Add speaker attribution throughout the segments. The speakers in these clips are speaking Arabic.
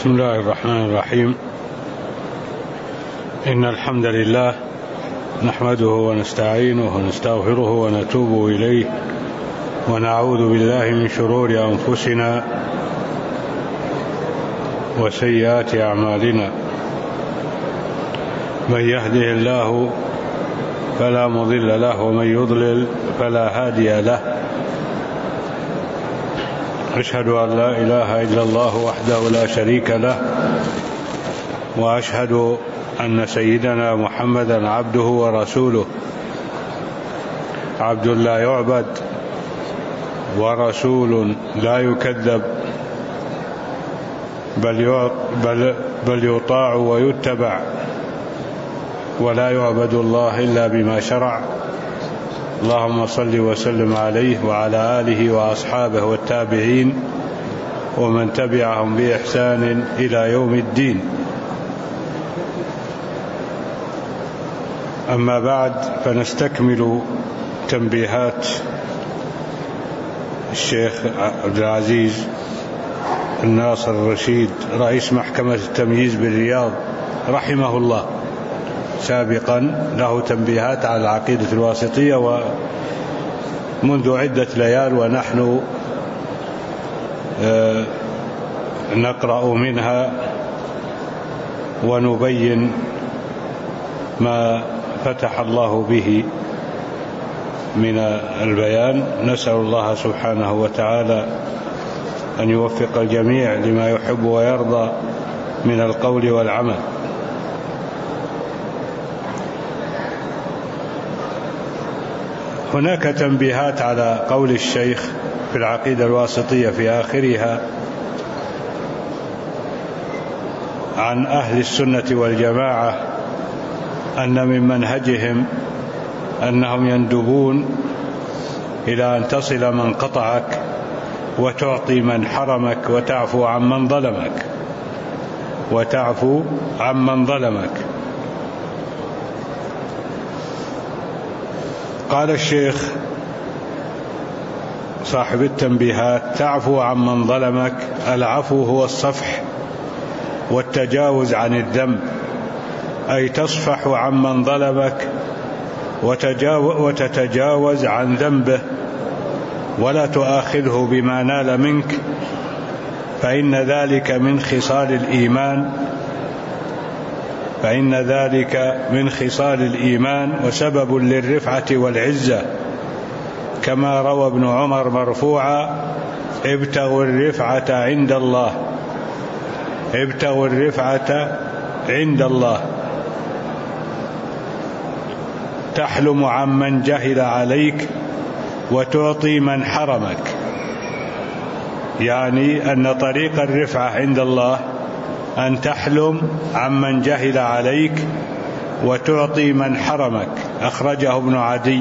Speaker 1: بسم الله الرحمن الرحيم. إن الحمد لله نحمده ونستعينه ونستغفره ونتوب إليه ونعوذ بالله من شرور أنفسنا وسيئات أعمالنا. من يهده الله فلا مضل له ومن يضلل فلا هادي له. أشهد أن لا إله إلا الله وحده لا شريك له، وأشهد أن سيدنا محمدا عبده ورسوله، عبد لا يعبد ورسول لا يكذب، بل يطاع ويتبع، ولا يعبد الله إلا بما شرع. اللهم صل وسلم عليه وعلى آله وأصحابه والتابعين ومن تبعهم بإحسان إلى يوم الدين. أما بعد، فنستكمل تنبيهات الشيخ عبد العزيز الناصر الرشيد رئيس محكمة التمييز بالرياض رحمه الله. سابقا له تنبيهات على العقيدة الواسطية، ومنذ عدة ليال ونحن نقرأ منها ونبين ما فتح الله به من البيان. نسأل الله سبحانه وتعالى أن يوفق الجميع لما يحب ويرضى من القول والعمل. هناك تنبيهات على قول الشيخ في العقيدة الواسطية في آخرها عن أهل السنة والجماعة أن من منهجهم أنهم يندبون إلى أن تصل من قطعك وتعطي من حرمك وتعفو عمن ظلمك. قال الشيخ صاحب التنبيهات: تعفو عمن ظلمك. العفو هو الصفح والتجاوز عن الذنب، أي تصفح عمن ظلمك وتتجاوز عن ذنبه ولا تؤاخذه بما نال منك، فإن ذلك من خصال الإيمان وسبب للرفعة والعزة، كما روى ابن عمر مرفوعا: ابتغوا الرفعة عند الله. تحلم عمن جهل عليك وتعطي من حرمك، يعني أن طريق الرفعة عند الله أن تحلم عمن جهل عليك وتعطي من حرمك. أخرجه ابن عدي.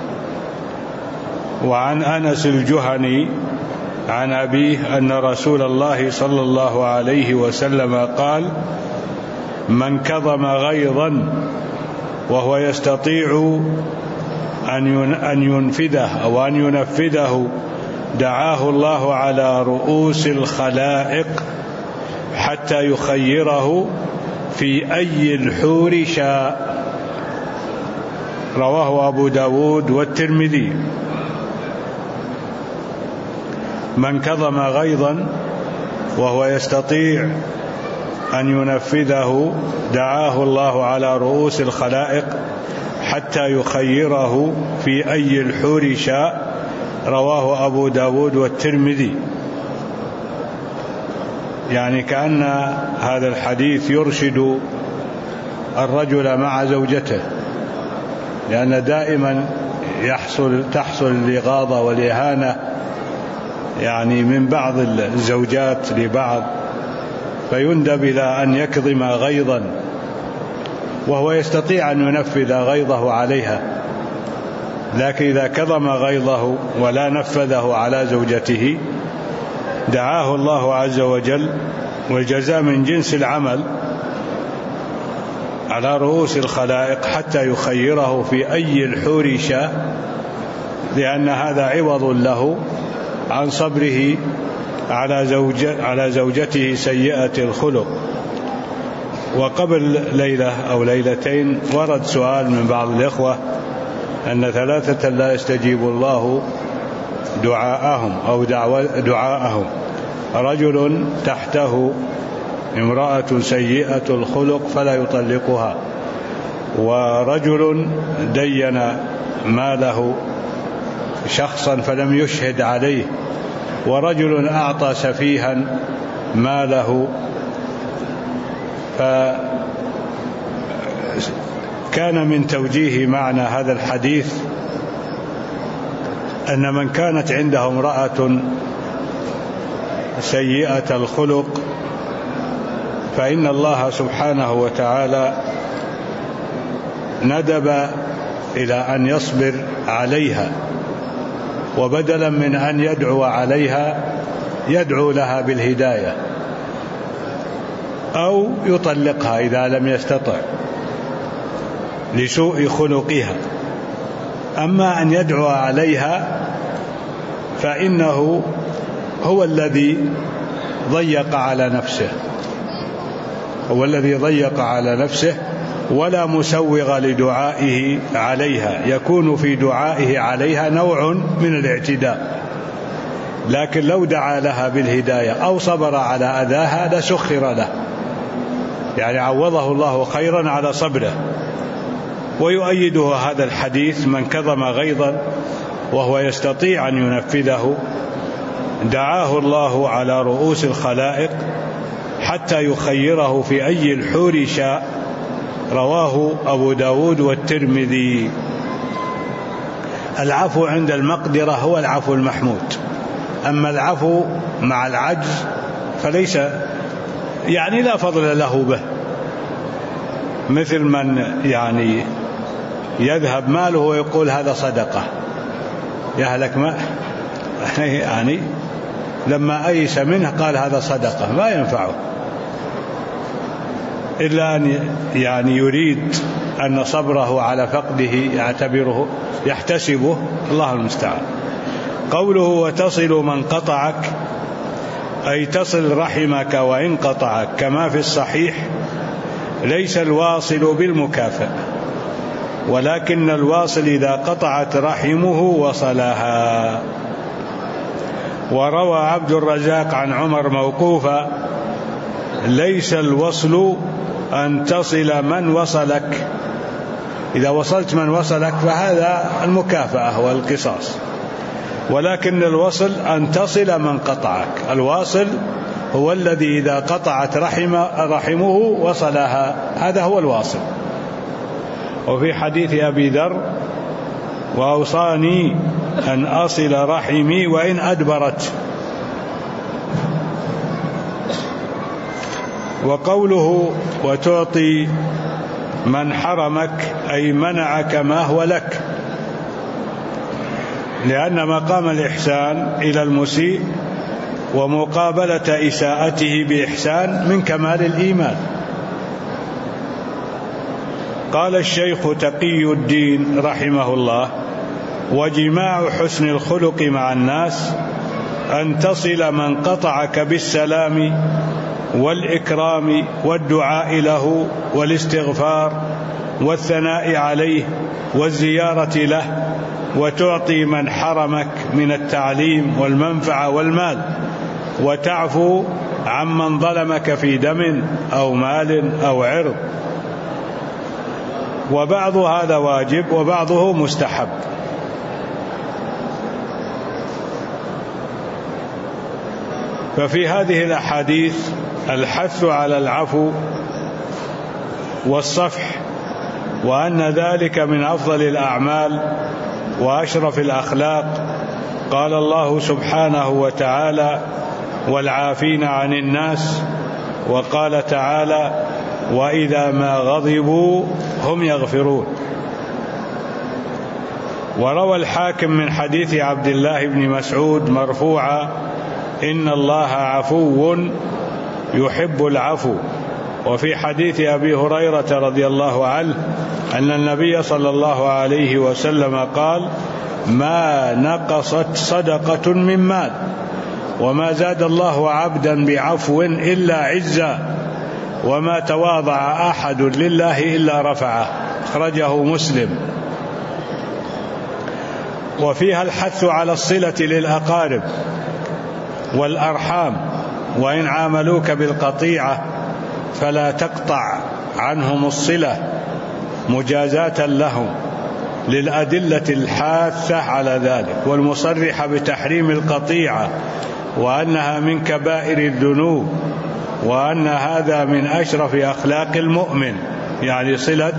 Speaker 1: وعن أنس الجهني عن أبيه أن رسول الله صلى الله عليه وسلم قال: من كظم غيظا وهو يستطيع أن ينفذه أو أن ينفذه دعاه الله على رؤوس الخلائق حتى يخيره في أي الحور شاء. رواه أبو داود والترمذي. من كظم غيظا وهو يستطيع أن ينفذه دعاه الله على رؤوس الخلائق حتى يخيره في أي الحور شاء. رواه أبو داود والترمذي. يعني كأن هذا الحديث يرشد الرجل مع زوجته، لأن دائما تحصل الإغاظة والإهانة يعني من بعض الزوجات لبعض، فيندب إلى أن يكظم غيظا وهو يستطيع أن ينفذ غيظه عليها، لكن إذا كظم غيظه ولا نفذه على زوجته دعاه الله عز وجل، والجزاء من جنس العمل، على رؤوس الخلائق حتى يخيره في أي الحور شاء، لأن هذا عوض له عن صبره على زوجته سيئة الخلق. وقبل ليلة أو ليلتين ورد سؤال من بعض الإخوة أن 3 لا يستجيب الله دعاءهم أو دعاءهم: رجل تحته امرأة سيئة الخلق فلا يطلقها، ورجل دين ماله شخصا فلم يشهد عليه، ورجل أعطى سفيها ماله. فكان من توجيه معنى هذا الحديث أن من كانت عنده امرأة سيئة الخلق فإن الله سبحانه وتعالى ندب إلى أن يصبر عليها، وبدلا من أن يدعو عليها يدعو لها بالهداية أو يطلقها إذا لم يستطع لسوء خلقها. أما أن يدعو عليها فإنه هو الذي ضيق على نفسه، ولا مسوغ لدعائه عليها، يكون في دعائه عليها نوع من الاعتداء. لكن لو دعا لها بالهداية أو صبر على أذاها لسخر له، يعني عوضه الله خيرا على صبره. ويؤيده هذا الحديث: من كظم غيظا وهو يستطيع أن ينفذه دعاه الله على رؤوس الخلائق حتى يخيره في أي الحور شاء. رواه أبو داود والترمذي. العفو عند المقدرة هو العفو المحمود، أما العفو مع العجز فليس، يعني لا فضل له به. مثل من يعني يذهب ماله ويقول هذا صدقة، يهلك ما يعني لما أيس منه قال هذا صدقة، ما ينفعه إلا أن يعني يريد أن صبره على فقده يعتبره يحتسبه، الله المستعان. قوله: وتصل من قطعك، أي تصل رحمك وإن قطعك، كما في الصحيح: ليس الواصل بالمكافئ، ولكن الواصل إذا قطعت رحمه وصلها. وروى عبد الرزاق عن عمر موقوفا: ليس الوصل أن تصل من وصلك، إذا وصلت من وصلك فهذا المكافأة والقصاص، ولكن الوصل أن تصل من قطعك. الواصل هو الذي إذا قطعت رحمه وصلها، هذا هو الواصل. وفي حديث أبي ذر: وأوصاني أن أصل رحمي وإن أدبرت. وقوله: وتعطي من حرمك، أي منعك ما هو لك، لأن مقام الإحسان إلى المسيء ومقابلة إساءته بإحسان من كمال الإيمان. قال الشيخ تقي الدين رحمه الله: وجماع حسن الخلق مع الناس أن تصل من قطعك بالسلام والإكرام والدعاء له والاستغفار والثناء عليه والزيارة له، وتعطي من حرمك من التعليم والمنفعة والمال، وتعفو عمن ظلمك في دم أو مال أو عرض. وبعض هذا واجب وبعضه مستحب. ففي هذه الأحاديث الحث على العفو والصفح، وأن ذلك من أفضل الأعمال وأشرف الأخلاق. قال الله سبحانه وتعالى: والعافين عن الناس. وقال تعالى: وإذا ما غضبوا هم يغفرون. وروى الحاكم من حديث عبد الله بن مسعود مرفوعا: إن الله عفو يحب العفو. وفي حديث أبي هريرة رضي الله عنه أن النبي صلى الله عليه وسلم قال: ما نقصت صدقة من مال وما زاد الله عبدا بعفو إلا عزا وما تواضع أحد لله إلا رفعه. أخرجه مسلم. وفيها الحث على الصلة للأقارب والأرحام، وإن عاملوك بالقطيعة فلا تقطع عنهم الصلة مجازاة لهم، للأدلة الحاثة على ذلك والمصرحة بتحريم القطيعة، وأنها من كبائر الذنوب، وأن هذا من أشرف أخلاق المؤمن، يعني صلة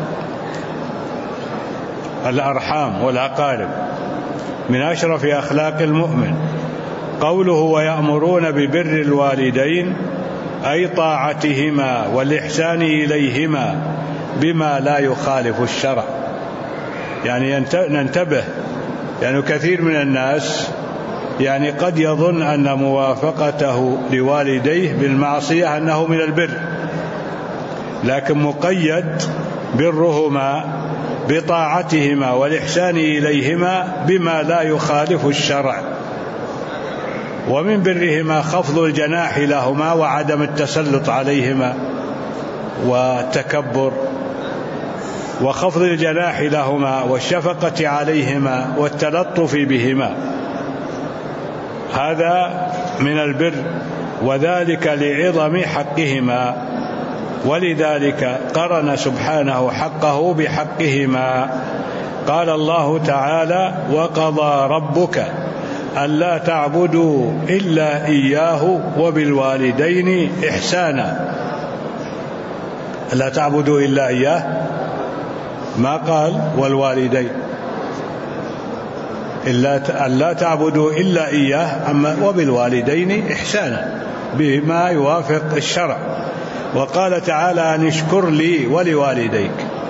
Speaker 1: الأرحام والأقارب من أشرف أخلاق المؤمن. قوله ويأمرون ببر الوالدين أي طاعتهما والإحسان إليهما بما لا يخالف الشرع. يعني ننتبه، يعني كثير من الناس يعني قد يظن أن موافقته لوالديه بالمعصية أنه من البر، لكن مقيد برهما بطاعتهما والإحسان إليهما بما لا يخالف الشرع. ومن برهما خفض الجناح لهما وعدم التسلط عليهما والتكبر، وخفض الجناح لهما والشفقة عليهما والتلطف بهما، هذا من البر، وذلك لعظم حقهما، ولذلك قرن سبحانه حقه بحقهما. قال الله تعالى وقضى ربك ألا تعبدوا إلا إياه وبالوالدين إحسانا. ألا تعبدوا إلا إياه، ما قال والوالدين، ألا تعبدوا إلا إياه، أما وبالوالدين إحسانا بما يوافق الشرع. وقال تعالى أن اشكر لي ولوالديك،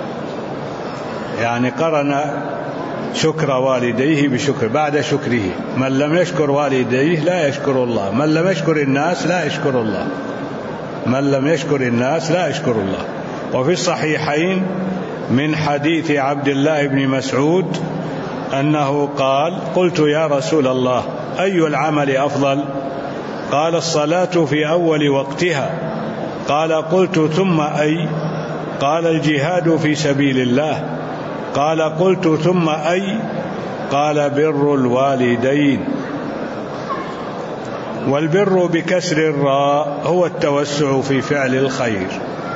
Speaker 1: يعني قرن شكر والديه بشكر بعد شكره. من لم يشكر والديه لا يشكر الله، من لم يشكر الناس لا يشكر الله، من لم يشكر الناس لا يشكر الله. وفي الصحيحين من حديث عبد الله بن مسعود أنه قال قلت يا رسول الله أي العمل أفضل؟ قال الصلاة في أول وقتها. قال قلت ثم أي؟ قال الجهاد في سبيل الله. قال قلت ثم أي؟ قال بر الوالدين. والبر بكسر الراء هو التوسع في فعل الخير.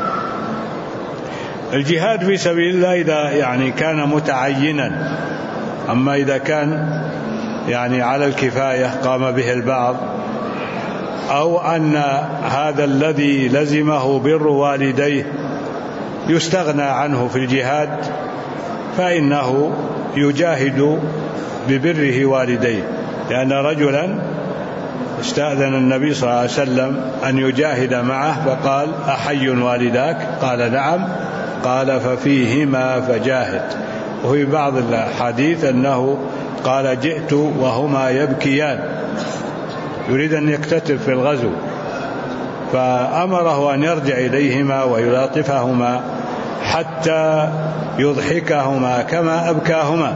Speaker 1: الجهاد في سبيل الله إذا يعني كان متعينا، أما إذا كان يعني على الكفاية قام به البعض، أو أن هذا الذي لزمه بر والديه يستغنى عنه في الجهاد، فإنه يجاهد ببره والديه. لأن رجلا استأذن النبي صلى الله عليه وسلم أن يجاهد معه فقال أحي والداك؟ قال نعم. قال ففيهما فجاهد. وفي بعض الحديث أنه قال جئت وهما يبكيان، يريد أن يكتتب في الغزو، فأمره أن يرجع إليهما ويلاطفهما حتى يضحكهما كما أبكاهما.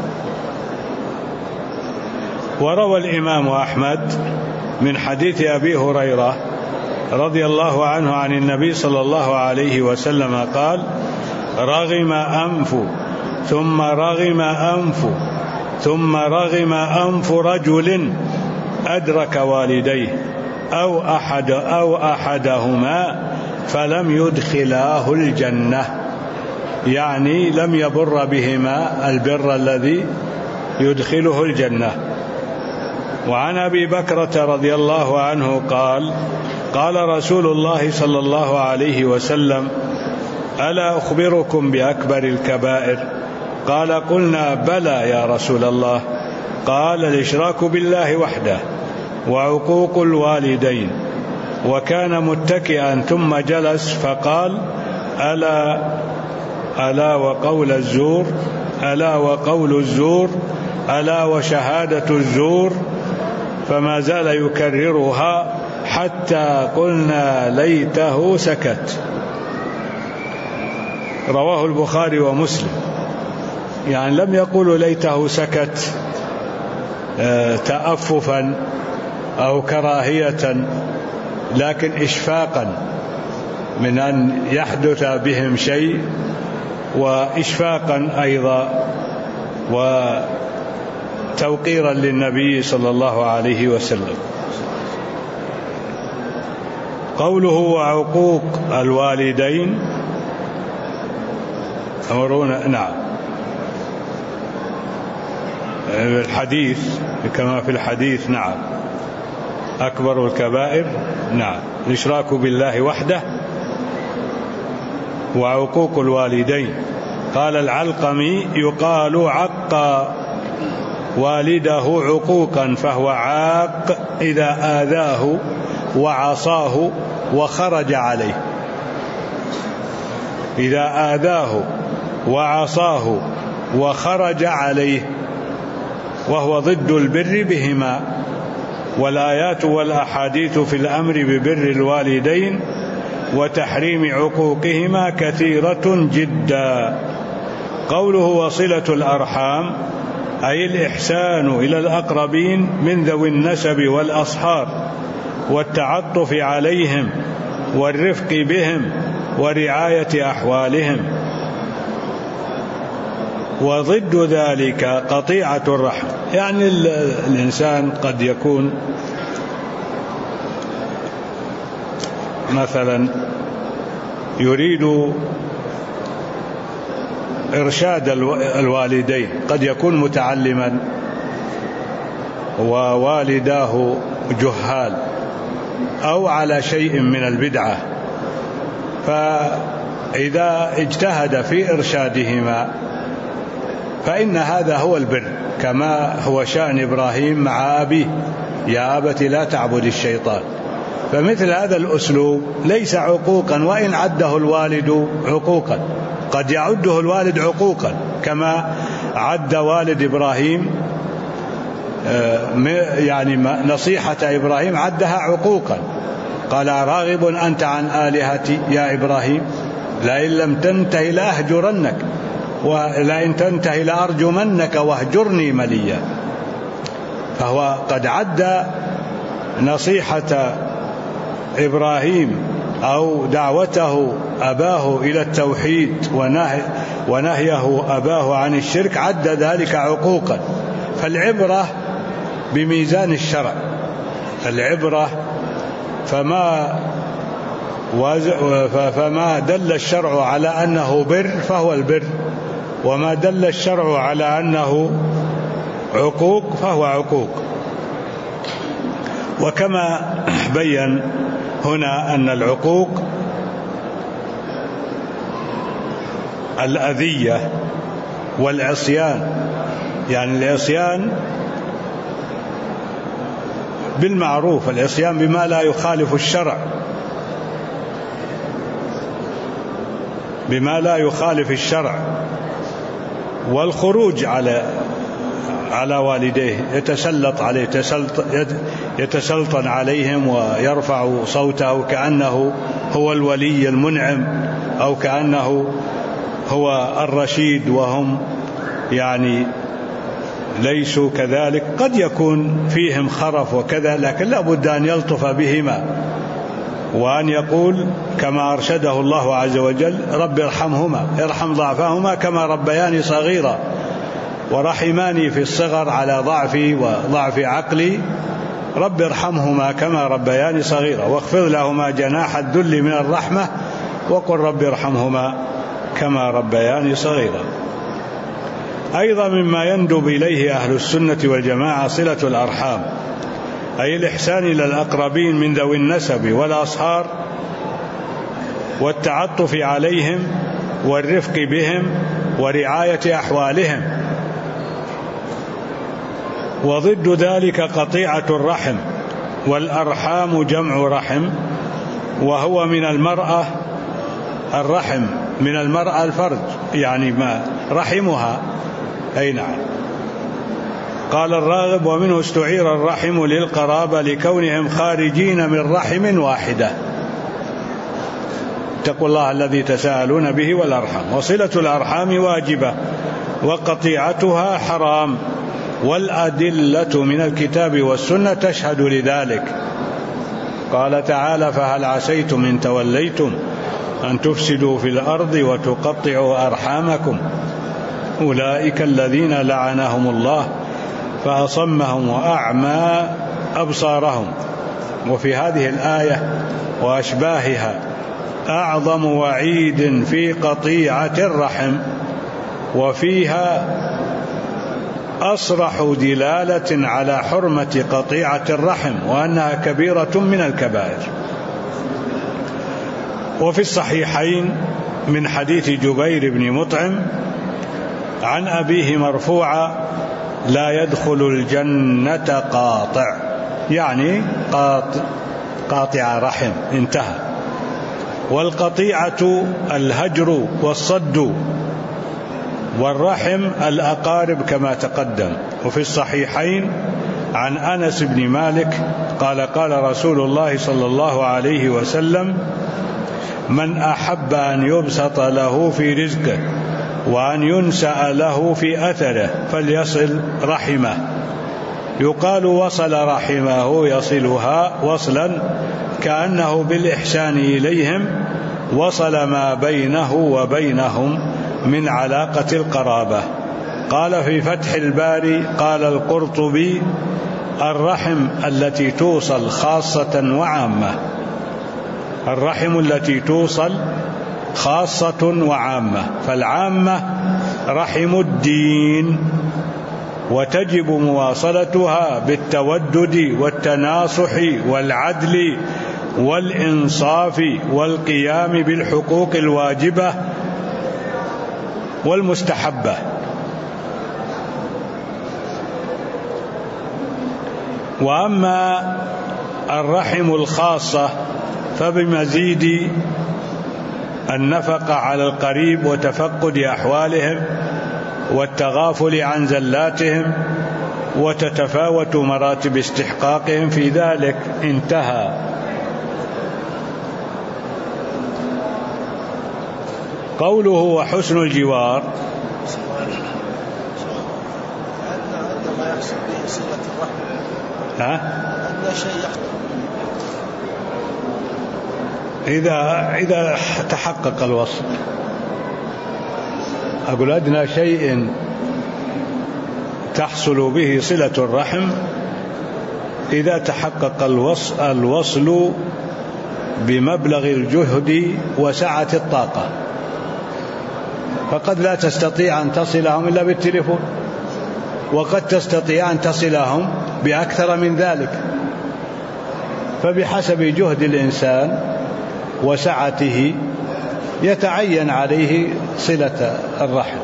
Speaker 1: وروى الإمام أحمد من حديث أبي هريرة رضي الله عنه عن النبي صلى الله عليه وسلم قال رغم أنف ثم رغم أنف ثم رغم أنف رجل أدرك والديه أو أحدهما فلم يدخلاه الجنة، يعني لم يبر بهما البر الذي يدخله الجنة. وعن أبي بكرة رضي الله عنه قال قال رسول الله صلى الله عليه وسلم ألا أخبركم بأكبر الكبائر؟ قال قلنا بلى يا رسول الله. قال الإشراك بالله وحده وعقوق الوالدين. وكان متكئا ثم جلس فقال ألا وقول الزور، ألا وقول الزور، ألا وشهادة الزور، فما زال يكررها حتى قلنا ليته سكت. رواه البخاري ومسلم. يعني لم يقولوا ليته سكت تأففا أو كراهية، لكن إشفاقا من أن يحدث بهم شيء، وإشفاقا أيضا وتوقيرا للنبي صلى الله عليه وسلم. قوله وعقوق الوالدين أمرون، نعم، الحديث كما في الحديث، نعم، أكبر الكبائر، نعم، الإشراك بالله وحده وعقوق الوالدين. قال العلقمي يقال عق والده عقوقا فهو عاق إذا آذاه وعصاه وخرج عليه. إذا آذاه وعصاه وخرج عليه، وهو ضد البر بهما. والآيات والأحاديث في الأمر ببر الوالدين وتحريم عقوقهما كثيرة جدا. قوله وصلة الأرحام أي الإحسان إلى الأقربين من ذوي النسب والأصهار والتعطف عليهم والرفق بهم ورعاية أحوالهم. وضد ذلك قطيعة الرحم، يعني الإنسان قد يكون مثلا يريد إرشاد الوالدين، قد يكون متعلما ووالداه جهال أو على شيء من البدعة، فإذا اجتهد في إرشادهما فإن هذا هو البر، كما هو شأن إبراهيم مع أبيه: يا أبت لا تعبد الشيطان. فمثل هذا الأسلوب ليس عقوقا، وإن عده الوالد عقوقا، قد يعده الوالد عقوقا، كما عد والد إبراهيم يعني نصيحة إبراهيم عدها عقوقا. قال راغب أنت عن آلهتي يا إبراهيم لئن لم تنته لأهجرنك ولئن تنته لأرجمنك واهجرني مليا. فهو قد عد نصيحة إبراهيم أو دعوته أباه إلى التوحيد ونهيه أباه عن الشرك، عد ذلك عقوقا. فالعبرة بميزان الشرع، العبرة فما دل الشرع على أنه بر فهو البر، وما دل الشرع على أنه عقوق فهو عقوق. وكما بين هنا أن العقوق الأذية والعصيان، يعني العصيان بالمعروف، العصيان بما لا يخالف الشرع، بما لا يخالف الشرع، والخروج على والديه، يتسلط عليه، يتسلطن عليهم ويرفع صوته كأنه هو الولي المنعم أو كأنه هو الرشيد، وهم يعني ليسوا كذلك. قد يكون فيهم خرف وكذا، لكن لا بد أن يلطف بهما وأن يقول كما أرشده الله عز وجل: رب ارحمهما، ارحم ضعفهما كما ربياني صغيرا، ورحماني في الصغر على ضعفي وضعف عقلي، رب ارحمهما كما ربياني صغيرا، واخفض لهما جناح الذل من الرحمة، وقل رب ارحمهما كما ربياني صغيرا. أيضا مما يندب إليه أهل السنة والجماعة صلة الأرحام، أي الإحسان إلى الأقربين من ذوي النسب والأصهار والتعطف عليهم والرفق بهم ورعاية أحوالهم. وضد ذلك قطيعة الرحم، والأرحام جمع رحم، وهو من المرأة الرحم، من المرأة الفرج، يعني ما رحمها، أي نعم. قال الراغب: ومنه استعير الرحم للقرابة لكونهم خارجين من رحم واحدة. اتقوا الله الذي تساءلون به والأرحام. وصلة الأرحام واجبة وقطيعتها حرام، والأدلة من الكتاب والسنة تشهد لذلك. قال تعالى: فهل عسيتم إن توليتم أن تفسدوا في الأرض وتقطعوا أرحامكم أولئك الذين لعنهم الله فأصمهم وأعمى أبصارهم. وفي هذه الآية وأشباهها أعظم وعيد في قطيعة الرحم، وفيها أصرح دلالة على حرمة قطيعة الرحم وأنها كبيرة من الكبائر. وفي الصحيحين من حديث جبير بن مطعم عن أبيه مرفوعا: لا يدخل الجنة قاطع، يعني قاطع رحم، انتهى. والقطيعة الهجر والصد، والرحم الأقارب كما تقدم. وفي الصحيحين عن أنس بن مالك قال: قال رسول الله صلى الله عليه وسلم: من أحب أن يبسط له في رزقه وأن ينسأ له في أثره فليصل رحمه. يقال وصل رحمه يصلها وصلا كأنه بالإحسان إليهم وصل ما بينه وبينهم من علاقة القرابة. قال في فتح الباري قال القرطبي: الرحم التي توصل خاصة وعامة. الرحم التي توصل خاصة وعامة، فالعامة رحم الدين، وتجب مواصلتها بالتودد والتناصح والعدل والإنصاف والقيام بالحقوق الواجبة والمستحبة. وأما الرحم الخاصة فبمزيد النفقة على القريب وتفقد أحوالهم والتغافل عن زلاتهم، وتتفاوت مراتب استحقاقهم في ذلك، انتهى. قوله وحسن الجوار،
Speaker 2: عندما يحصل به صلة الرحم لا شيء يقدر
Speaker 1: إذا تحقق الوصل. أقول أدنى شيء تحصل به صلة الرحم إذا تحقق الوصل بمبلغ الجهد وسعة الطاقة، فقد لا تستطيع أن تصلهم إلا بالتليفون، وقد تستطيع أن تصلهم بأكثر من ذلك، فبحسب جهد الإنسان وسعته يتعين عليه صلة الرحم.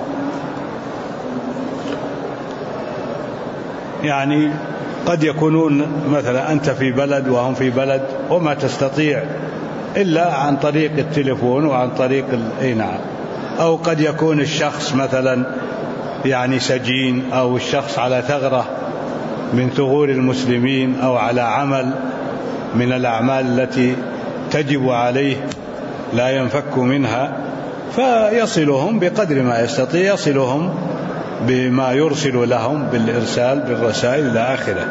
Speaker 1: يعني قد يكونون مثلا أنت في بلد وهم في بلد وما تستطيع إلا عن طريق التليفون وعن طريق نعم. أو قد يكون الشخص مثلا يعني سجين، أو الشخص على ثغرة من ثغور المسلمين، أو على عمل من الأعمال التي تجب عليه لا ينفك منها، فيصلهم بقدر ما يستطيع، يصلهم بما يرسل لهم بالإرسال بالرسائل إلى آخره.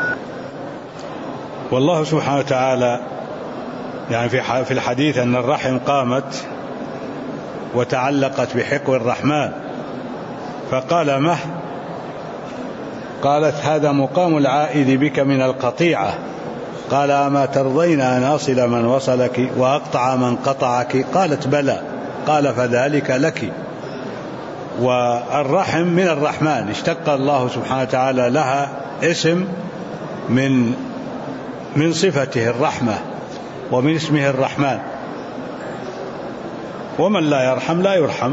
Speaker 1: والله سبحانه وتعالى يعني في الحديث أن الرحم قامت وتعلقت بحقو الرحمن، فقال مه، قالت هذا مقام العائد بك من القطيعة. قال أما ترضين أن أصل من وصلك وأقطع من قطعك؟ قالت بلى. قال فذلك لك. والرحم من الرحمن، اشتق الله سبحانه وتعالى لها اسم من صفته الرحمة ومن اسمه الرحمن، ومن لا يرحم لا يرحم.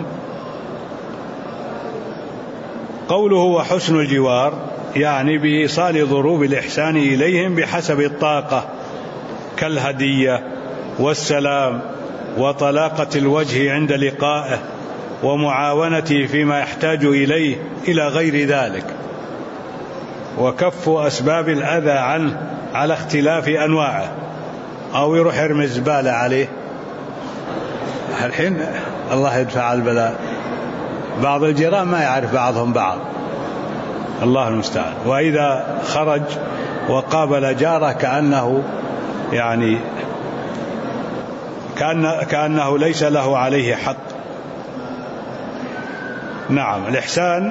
Speaker 1: قوله وحسن الجوار يعني بإيصال ضروب الإحسان إليهم بحسب الطاقة، كالهدية والسلام وطلاقة الوجه عند لقائه ومعاونته فيما يحتاج إليه إلى غير ذلك، وكف أسباب الأذى عنه على اختلاف أنواعه. أو يروح يرمي الزبالة عليه، الحين الله يدفع البلاء، بعض الجيران ما يعرف بعضهم بعض، الله المستعان. وإذا خرج وقابل جاره كأنه ليس له عليه حق. نعم، الإحسان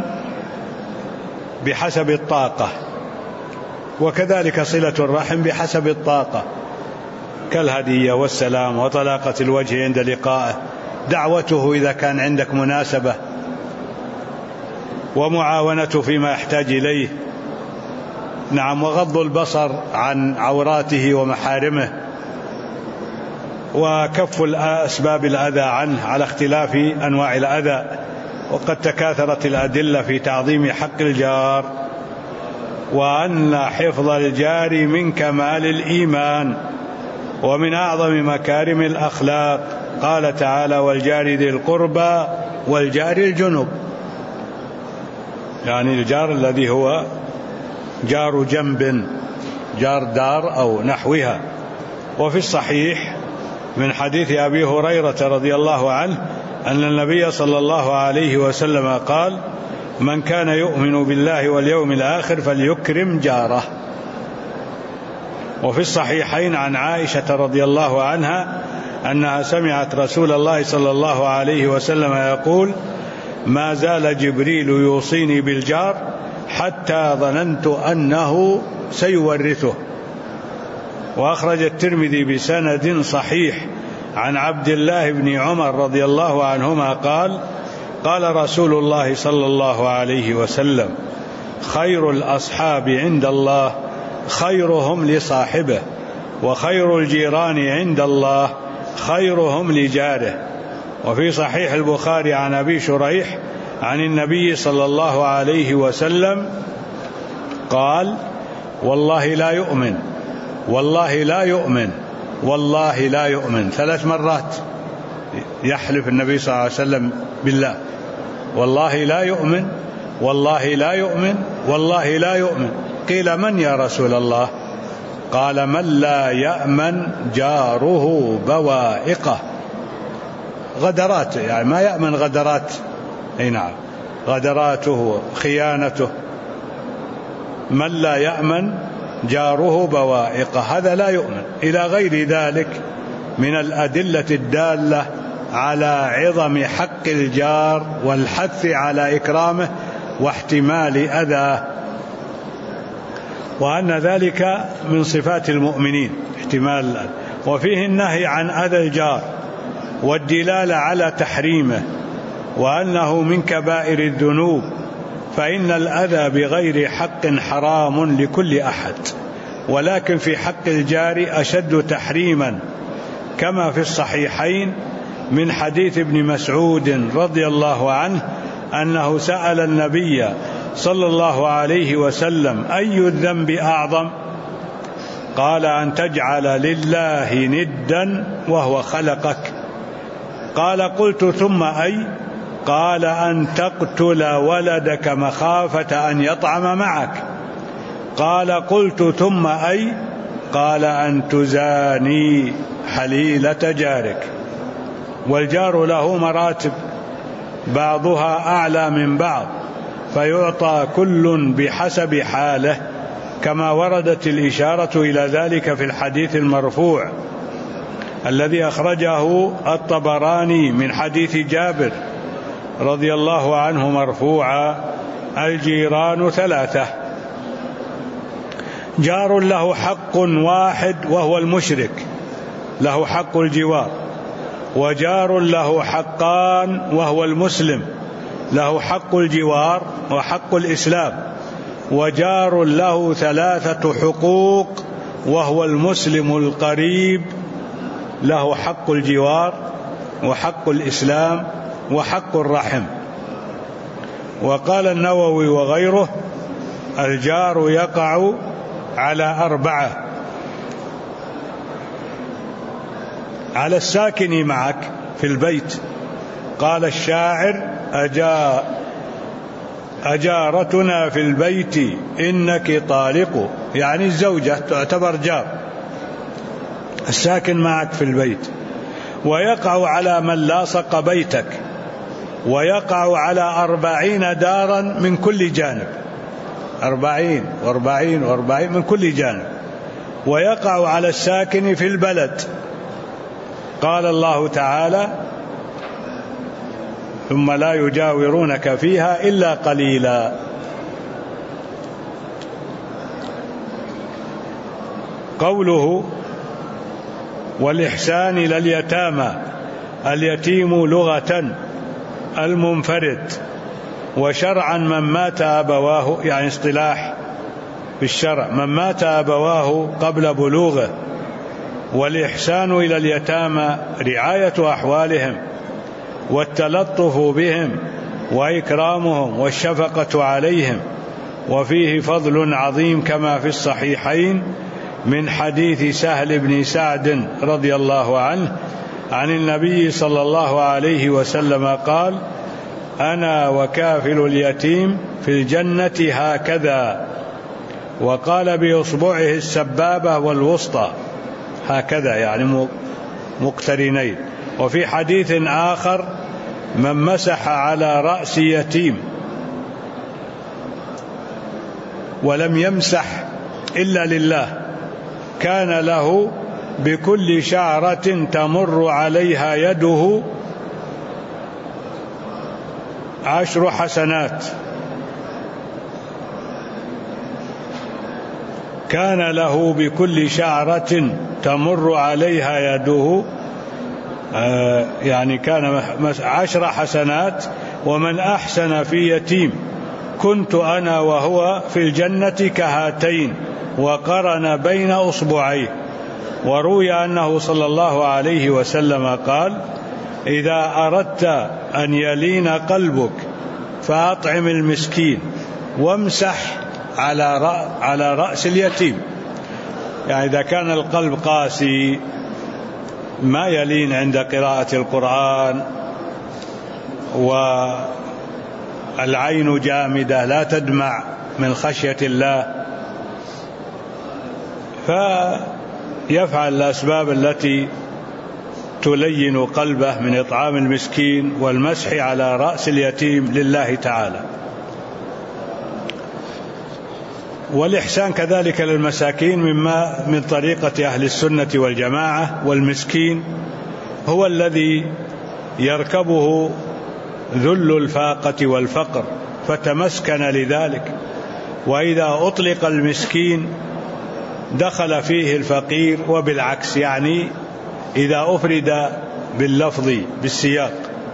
Speaker 1: بحسب الطاقة، وكذلك صلة الرحم بحسب الطاقة، كالهدية والسلام وطلاقة الوجه عند لقائه، دعوته إذا كان عندك مناسبة، ومعاونته فيما يحتاج إليه. نعم، وغض البصر عن عوراته ومحارمه، وكف أسباب الأذى عنه على اختلاف أنواع الأذى. وقد تكاثرت الأدلة في تعظيم حق الجار، وأن حفظ الجار من كمال الإيمان ومن أعظم مكارم الأخلاق. قال تعالى: والجار ذي القربى والجار الجنب، يعني الجار الذي هو جار جنب، جار دار أو نحوها. وفي الصحيح من حديث أبي هريرة رضي الله عنه أن النبي صلى الله عليه وسلم قال: من كان يؤمن بالله واليوم الآخر فليكرم جاره. وفي الصحيحين عن عائشة رضي الله عنها أنها سمعت رسول الله صلى الله عليه وسلم يقول: ما زال جبريل يوصيني بالجار حتى ظننت أنه سيورثه. وأخرج الترمذي بسند صحيح عن عبد الله بن عمر رضي الله عنهما قال: قال رسول الله صلى الله عليه وسلم: خير الأصحاب عند الله خيرهم لصاحبه، وخير الجيران عند الله خيرهم لجاره. وفي صحيح البخاري عن أبي شريح عن النبي صلى الله عليه وسلم قال: والله لا يؤمن، والله لا يؤمن، والله لا يؤمن، 3 مرات يحلف النبي صلى الله عليه وسلم بالله: والله لا يؤمن، والله لا يؤمن، والله لا يؤمن. قيل: من يا رسول الله؟ قال: من لا يأمن جاره بوائقه. غدرات، يعني ما يأمن غدرات، أي نعم، غدراته، خيانته. من لا يأمن جاره بوائقه، هذا لا يؤمن. إلى غير ذلك من الأدلة الدالة على عظم حق الجار والحث على إكرامه واحتمال أذاه، وأن ذلك من صفات المؤمنين احتمال الأذى. وفيه النهي عن أذى الجار والدلالة على تحريمه، وأنه من كبائر الذنوب، فإن الأذى بغير حق حرام لكل أحد، ولكن في حق الجار أشد تحريما، كما في الصحيحين من حديث ابن مسعود رضي الله عنه أنه سأل النبي صلى الله عليه وسلم: أي الذنب أعظم؟ قال: أن تجعل لله ندا وهو خلقك. قال: قلت: ثم أي؟ قال: أن تقتل ولدك مخافة أن يطعم معك. قال: قلت: ثم أي؟ قال: أن تزاني حليلة جارك. والجار له مراتب بعضها أعلى من بعض، فيعطى كل بحسب حاله، كما وردت الإشارة إلى ذلك في الحديث المرفوع الذي أخرجه الطبراني من حديث جابر رضي الله عنه مرفوعا: الجيران 3: جار له حق واحد وهو المشرك، له حق الجوار، وجار له حقان وهو المسلم، له حق الجوار وحق الإسلام، وجار له 3 حقوق وهو المسلم القريب، له حق الجوار وحق الإسلام وحق الرحم. وقال النووي وغيره: الجار يقع على 4: على الساكن معك في البيت. قال الشاعر: أجارتنا في البيت إنك طالق، يعني الزوجة تعتبر جار، الساكن معك في البيت. ويقع على من لاصق بيتك، ويقع على 40 دارا من كل جانب، 40 و40 و40 من كل جانب، ويقع على الساكن في البلد. قال الله تعالى: ثم لا يجاورونك فيها إلا قليلا. قوله: والإحسان إلى اليتامى، اليتيم لغة المنفرد، وشرعا من مات أبواه، يعني اصطلاح في الشرع من مات أبواه قبل بلوغه. والإحسان إلى اليتامى رعاية أحوالهم والتلطف بهم وإكرامهم والشفقة عليهم، وفيه فضل عظيم كما في الصحيحين من حديث سهل بن سعد رضي الله عنه عن النبي صلى الله عليه وسلم قال: أنا وكافل اليتيم في الجنة هكذا، وقال بإصبعه السبابة والوسطى، هكذا يعني مقترنين. وفي حديث آخر: من مسح على رأس يتيم ولم يمسح إلا لله كان له بكل شعرة تمر عليها يده 10 حسنات. كان له بكل شعرة تمر عليها يده، يعني كان 10 حسنات. ومن أحسن في يتيم كنت أنا وهو في الجنة كهاتين، وقرن بين أصبعيه. وروي أنه صلى الله عليه وسلم قال: إذا أردت أن يلين قلبك فأطعم المسكين وامسح على رأس اليتيم. يعني إذا كان القلب قاسي ما يلين عند قراءة القرآن، والعين جامدة لا تدمع من خشية الله، فيفعل الأسباب التي تلين قلبه من إطعام المسكين والمسح على رأس اليتيم لله تعالى. والإحسان كذلك للمساكين من طريقة أهل السنة والجماعة. والمسكين هو الذي يركبه ذل الفاقة والفقر فتمسكن لذلك، وإذا أطلق المسكين دخل فيه الفقير، وبالعكس، يعني إذا أفرد باللفظ بالسياق.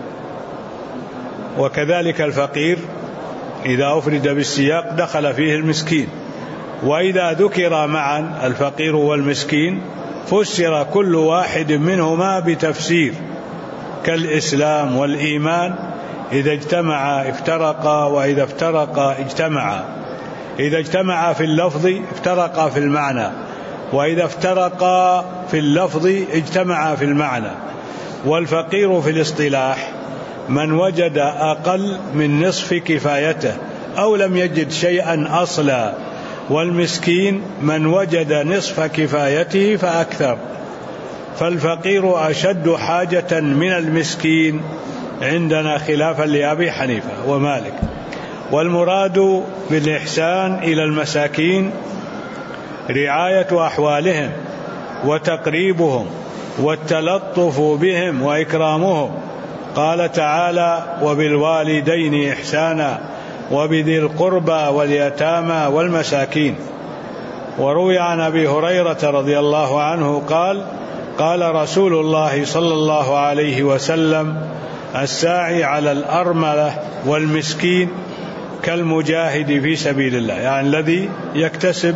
Speaker 1: وكذلك الفقير إذا أفرد بالسياق دخل فيه المسكين. وإذا ذكر معا الفقير والمسكين فسر كل واحد منهما بتفسير، كالإسلام والإيمان، إذا اجتمعا افترقا، وإذا افترقا اجتمعا. إذا اجتمعا في اللفظ افترقا في المعنى، وإذا افترقا في اللفظ اجتمعا في المعنى. والفقير في الاصطلاح من وجد أقل من نصف كفايته أو لم يجد شيئا أصلا، والمسكين من وجد نصف كفايته فأكثر. فالفقير أشد حاجة من المسكين عندنا خلافا لأبي حنيفة ومالك. والمراد بالإحسان إلى المساكين رعاية أحوالهم وتقريبهم والتلطف بهم وإكرامهم. قال تعالى: وبالوالدين إحسانا وبذي القربى واليتامى والمساكين. وروي عن أبي هريرة رضي الله عنه قال: قال رسول الله صلى الله عليه وسلم: الساعي على الأرملة والمسكين كالمجاهد في سبيل الله، يعني الذي يكتسب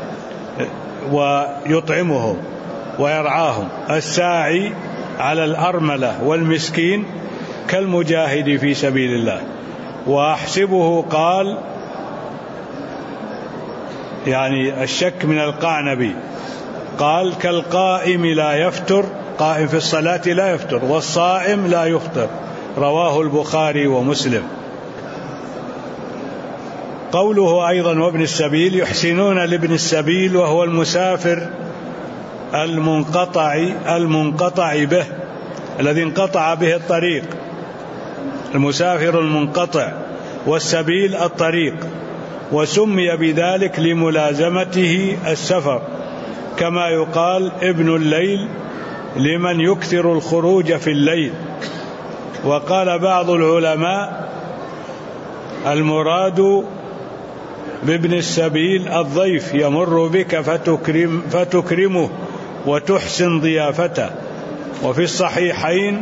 Speaker 1: ويطعمهم ويرعاهم. الساعي على الأرملة والمسكين كالمجاهد في سبيل الله. وأحسبه قال، يعني الشك من القعنبي، قال: كالقائم لا يفتر، قائم في الصلاة لا يفتر، والصائم لا يفطر. رواه البخاري ومسلم. قوله أيضا: وابن السبيل، يحسنون لابن السبيل وهو المسافر المنقطع به، الذي انقطع به الطريق، المسافر المنقطع، والسبيل الطريق. وسمي بذلك لملازمته السفر، كما يقال ابن الليل لمن يكثر الخروج في الليل. وقال بعض العلماء المراد بابن السبيل الضيف يمر بك فتكرمه وتحسن ضيافته. وفي الصحيحين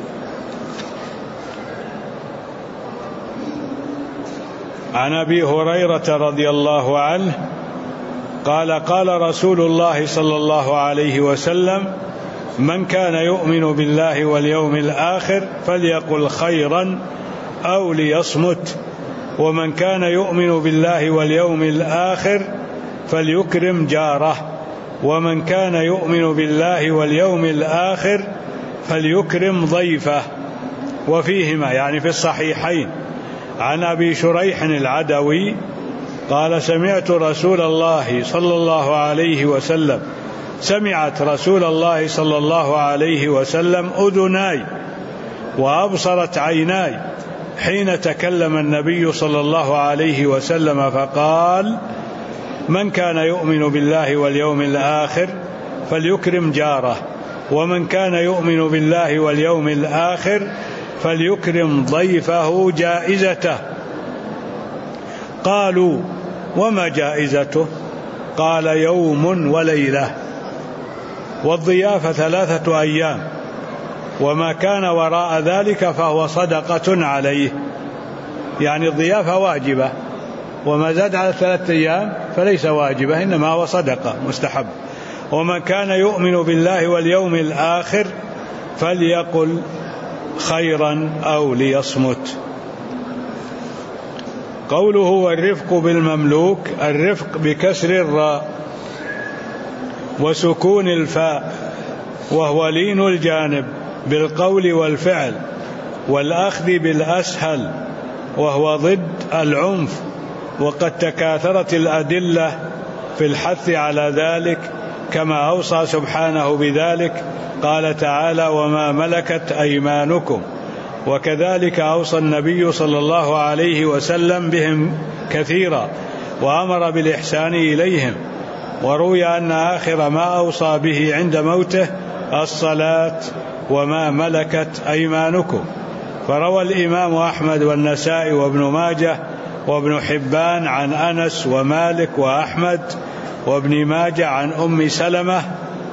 Speaker 1: عن أبي هريرة رضي الله عنه قال قال رسول الله صلى الله عليه وسلم: من كان يؤمن بالله واليوم الآخر فليقل خيرا أو ليصمت، ومن كان يؤمن بالله واليوم الآخر فليكرم جاره، ومن كان يؤمن بالله واليوم الآخر فليكرم ضيفه. وفيهما يعني في الصحيحين عن أبي شريح العدوي قال: سمعت رسول الله صلى الله عليه وسلم سمعت رسول الله صلى الله عليه وسلم أذناي وأبصرت عيناي حين تكلم النبي صلى الله عليه وسلم فقال: من كان يؤمن بالله واليوم الآخر فليكرم جاره، ومن كان يؤمن بالله واليوم الآخر فليكرم ضيفه جائزته. قالوا: وما جائزته؟ قال: يوم وليلة، والضيافة 3 أيام، وما كان وراء ذلك فهو صدقة عليه. يعني الضيافة واجبة، وما زاد على 3 أيام فليس واجبة، إنما هو صدقة مستحب. ومن كان يؤمن بالله واليوم الآخر فليقل خيرا أو ليصمت. قوله والرفق بالمملوك، الرفق بكسر الراء وسكون الفاء، وهو لين الجانب بالقول والفعل، والأخذ بالأسهل، وهو ضد العنف. وقد تكاثرت الأدلة في الحث على ذلك، كما أوصى سبحانه بذلك، قال تعالى: وما ملكت أيمانكم. وكذلك أوصى النبي صلى الله عليه وسلم بهم كثيرا، وأمر بالإحسان إليهم. وروي أن آخر ما أوصى به عند موته الصلاة وما ملكت أيمانكم. فروى الإمام أحمد والنسائي وابن ماجه وابن حبان عن أنس ومالك وأحمد وابن ماجه عن أم سلمة،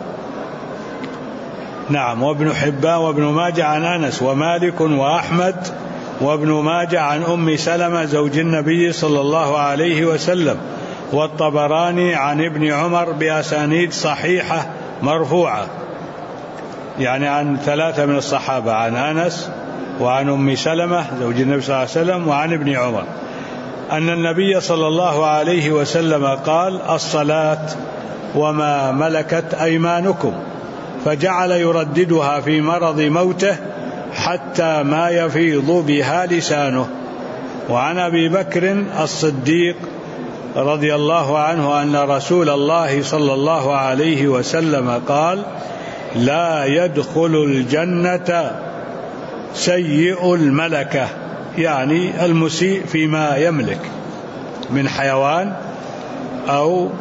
Speaker 1: وابن حبان وابن ماجه عن أنس ومالك وأحمد وابن ماجه عن أم سلمة زوج النبي صلى الله عليه وسلم، والطبراني عن ابن عمر بأسانيد صحيحة مرفوعة، يعني عن 3 من الصحابة، عن أنس وعن أم سلمة زوج النبي صلى الله عليه وسلم وعن ابن عمر، أن النبي صلى الله عليه وسلم قال: الصلاة وما ملكت أيمانكم، فجعل يرددها في مرض موته حتى ما يفيض بها لسانه. وعن أبي بكر الصديق رضي الله عنه أن رسول الله صلى الله عليه وسلم قال: لا يدخل الجنة سيء الملكة، يعني المسيء فيما يملك من حيوان أو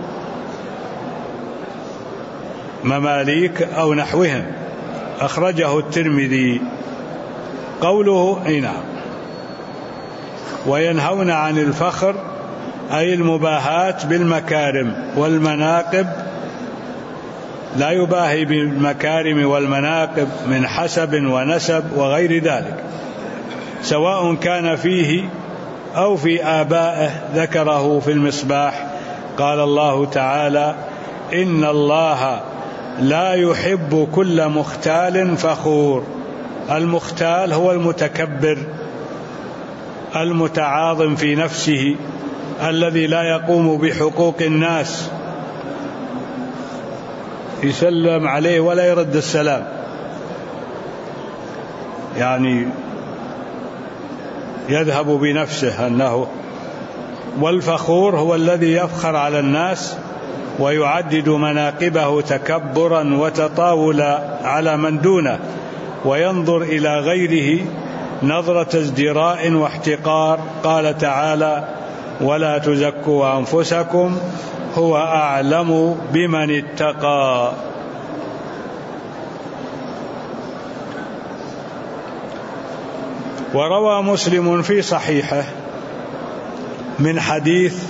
Speaker 1: مماليك أو نحوهم. أخرجه الترمذي. قوله نعم. وينهون عن الفخر أي المباهاة بالمكارم والمناقب، لا يباهي بالمكارم والمناقب من حسب ونسب وغير ذلك، سواء كان فيه أو في آبائه. ذكره في المصباح، قال الله تعالى: إن الله لا يحب كل مختال فخور. المختال هو المتكبر المتعاظم في نفسه، الذي لا يقوم بحقوق الناس، يسلم عليه ولا يرد السلام، يعني يذهب بنفسه أنه. والفخور هو الذي يفخر على الناس ويعدد مناقبه تكبرا وتطاولا على من دونه، وينظر إلى غيره نظرة ازدراء واحتقار. قال تعالى: ولا تزكوا أنفسكم هو أعلم بمن اتقى. وروى مسلم في صحيحه من حديث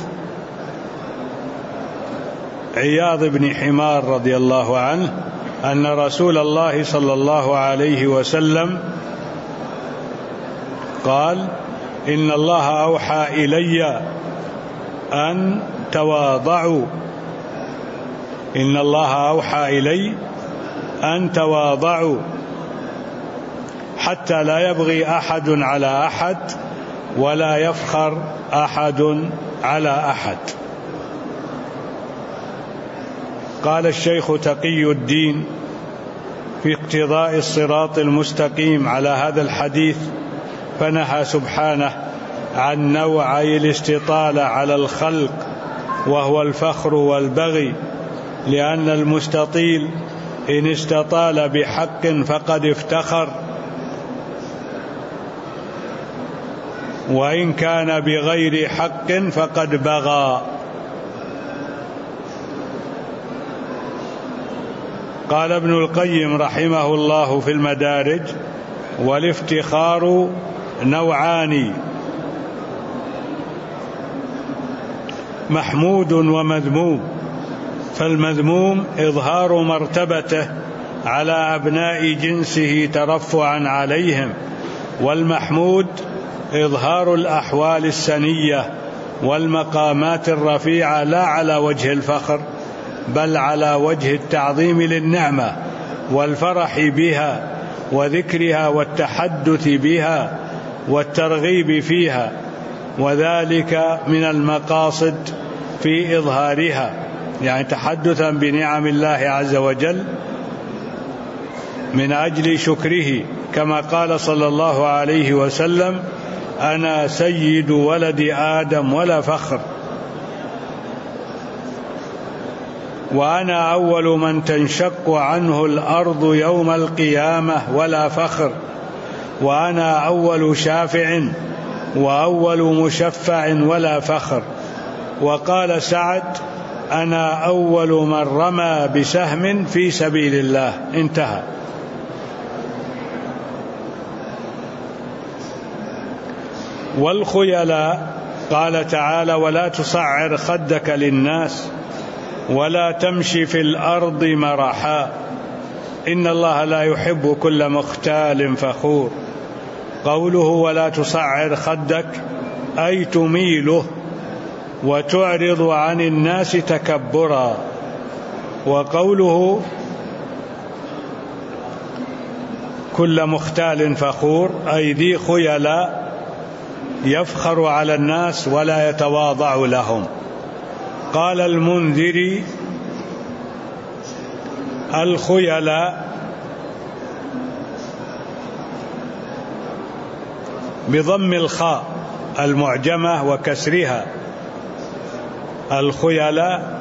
Speaker 1: عياض بن حمار رضي الله عنه أن رسول الله صلى الله عليه وسلم قال: إن الله أوحى إلي أن تواضعوا، إن الله أوحى إلي أن تواضعوا حتى لا يبغي أحد على أحد ولا يفخر أحد على أحد. قال الشيخ تقي الدين في اقتضاء الصراط المستقيم على هذا الحديث: فنهى سبحانه عن نوعي الاستطالة على الخلق وهو الفخر والبغي، لأن المستطيل إن استطال بحق فقد افتخر، وإن كان بغير حق فقد بغى. قال ابن القيم رحمه الله في المدارج: والافتخار نوعان: محمود ومذموم. فالمذموم إظهار مرتبته على أبناء جنسه ترفعا عليهم، والمحمود إظهار الأحوال السنية والمقامات الرفيعة لا على وجه الفخر بل على وجه التعظيم للنعمة والفرح بها وذكرها والتحدث بها والترغيب فيها، وذلك من المقاصد في إظهارها، يعني تحدثا بنعم الله عز وجل من أجل شكره، كما قال صلى الله عليه وسلم: أنا سيد ولد آدم ولا فخر، وأنا أول من تنشق عنه الأرض يوم القيامة ولا فخر، وأنا أول شافع وأول مشفع ولا فخر. وقال سعد: أنا أول من رمى بسهم في سبيل الله. انتهى. والخيلاء قال تعالى: ولا تصعر خدك للناس ولا تمشي في الأرض مرحا إن الله لا يحب كل مختال فخور. قوله ولا تصعر خدك أي تميله وتعرض عن الناس تكبرا. وقوله كل مختال فخور أي ذي خيلاء يفخر على الناس ولا يتواضع لهم. قال المنذري: الخيلاء بضم الخاء المعجمة وكسرها، الخيلاء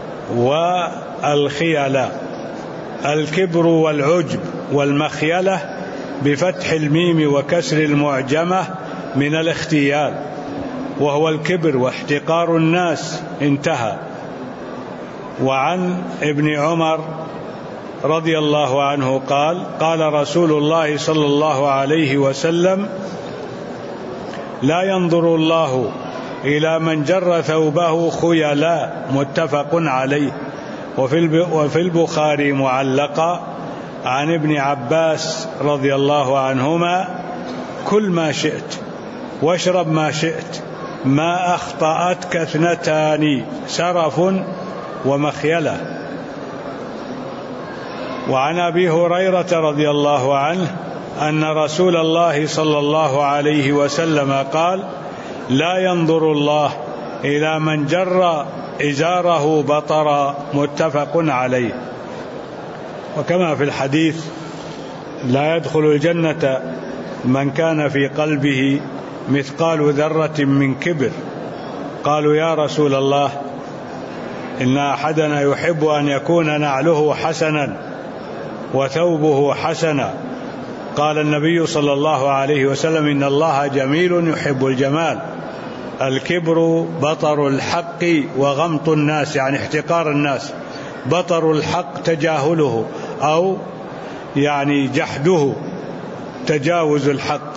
Speaker 1: والخيلاء، الكبر والعجب، والمخيلة بفتح الميم وكسر المعجمة من الاختيال، وهو الكبر واحتقار الناس. انتهى. وعن ابن عمر رضي الله عنه قال: قال رسول الله صلى الله عليه وسلم: لا ينظر الله إلى من جر ثوبه خيلاء. متفق عليه. وفي البخاري معلقا عن ابن عباس رضي الله عنهما: كل ما شئت واشرب ما شئت ما أخطأتك اثنتان سرف ومخيلة. وعن أبي هريرة رضي الله عنه أن رسول الله صلى الله عليه وسلم قال: لا ينظر الله إلى من جر إزاره بطرا. متفق عليه. وكما في الحديث: لا يدخل الجنة من كان في قلبه مثقال ذرة من كبر. قالوا: يا رسول الله، إن أحدنا يحب أن يكون نعله حسنا وثوبه حسنا. قال النبي صلى الله عليه وسلم: إن الله جميل يحب الجمال. الكبر بطر الحق وغمط الناس، يعني احتقار الناس. بطر الحق تجاهله، أو يعني جحده، تجاوز الحق.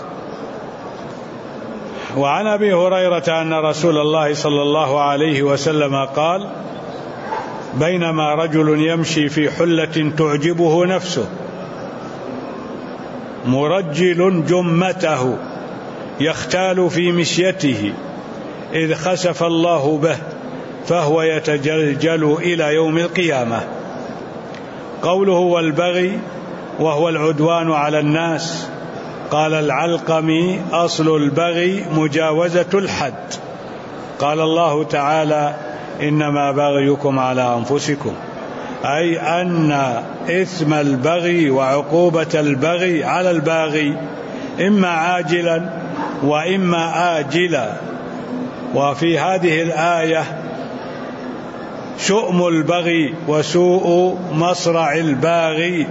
Speaker 1: وعن أبي هريرة أن رسول الله صلى الله عليه وسلم قال: بينما رجل يمشي في حلة تعجبه نفسه مرجل جمته يختال في مشيته إذ خسف الله به فهو يتجلجل إلى يوم القيامة. قوله والبغي وهو العدوان على الناس. قال العلقمي: أصل البغي مجاوزة الحد. قال الله تعالى: إنما بغيكم على أنفسكم، أي أن إثم البغي وعقوبة البغي على الباغي، إما عاجلا وإما آجلا. وفي هذه الآية شؤم البغي وسوء مصرع الباغي.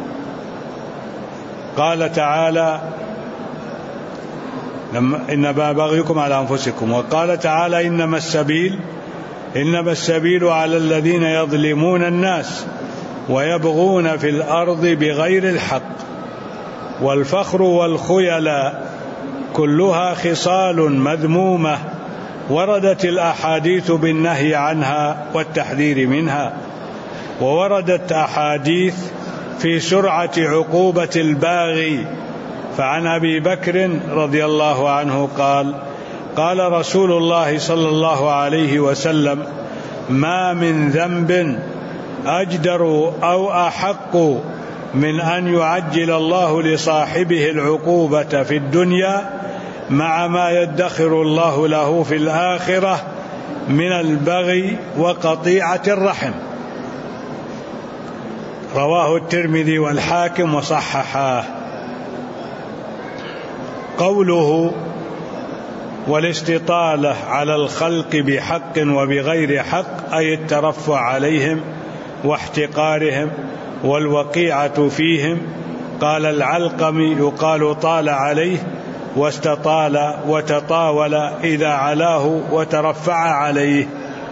Speaker 1: قال تعالى: إنما بغيكم على أنفسكم. وقال تعالى: إنما السبيل على الذين يظلمون الناس ويبغون في الأرض بغير الحق. والفخر والخيلاء كلها خصال مذمومة وردت الأحاديث بالنهي عنها والتحذير منها، ووردت أحاديث في سرعة عقوبة الباغي. فعن أبي بكر رضي الله عنه قال: قال رسول الله صلى الله عليه وسلم: ما من ذنب أجدر أو أحق من أن يعجل الله لصاحبه العقوبة في الدنيا مع ما يدخر الله له في الآخرة من البغي وقطيعة الرحم. رواه الترمذي والحاكم وصححاه. قوله والاستطالة على الخلق بحق وبغير حق، أي الترفع عليهم واحتقارهم والوقيعة فيهم. قال العلقمي: يقال طال عليه، واستطال وتطاول إذا علاه وترفع عليه.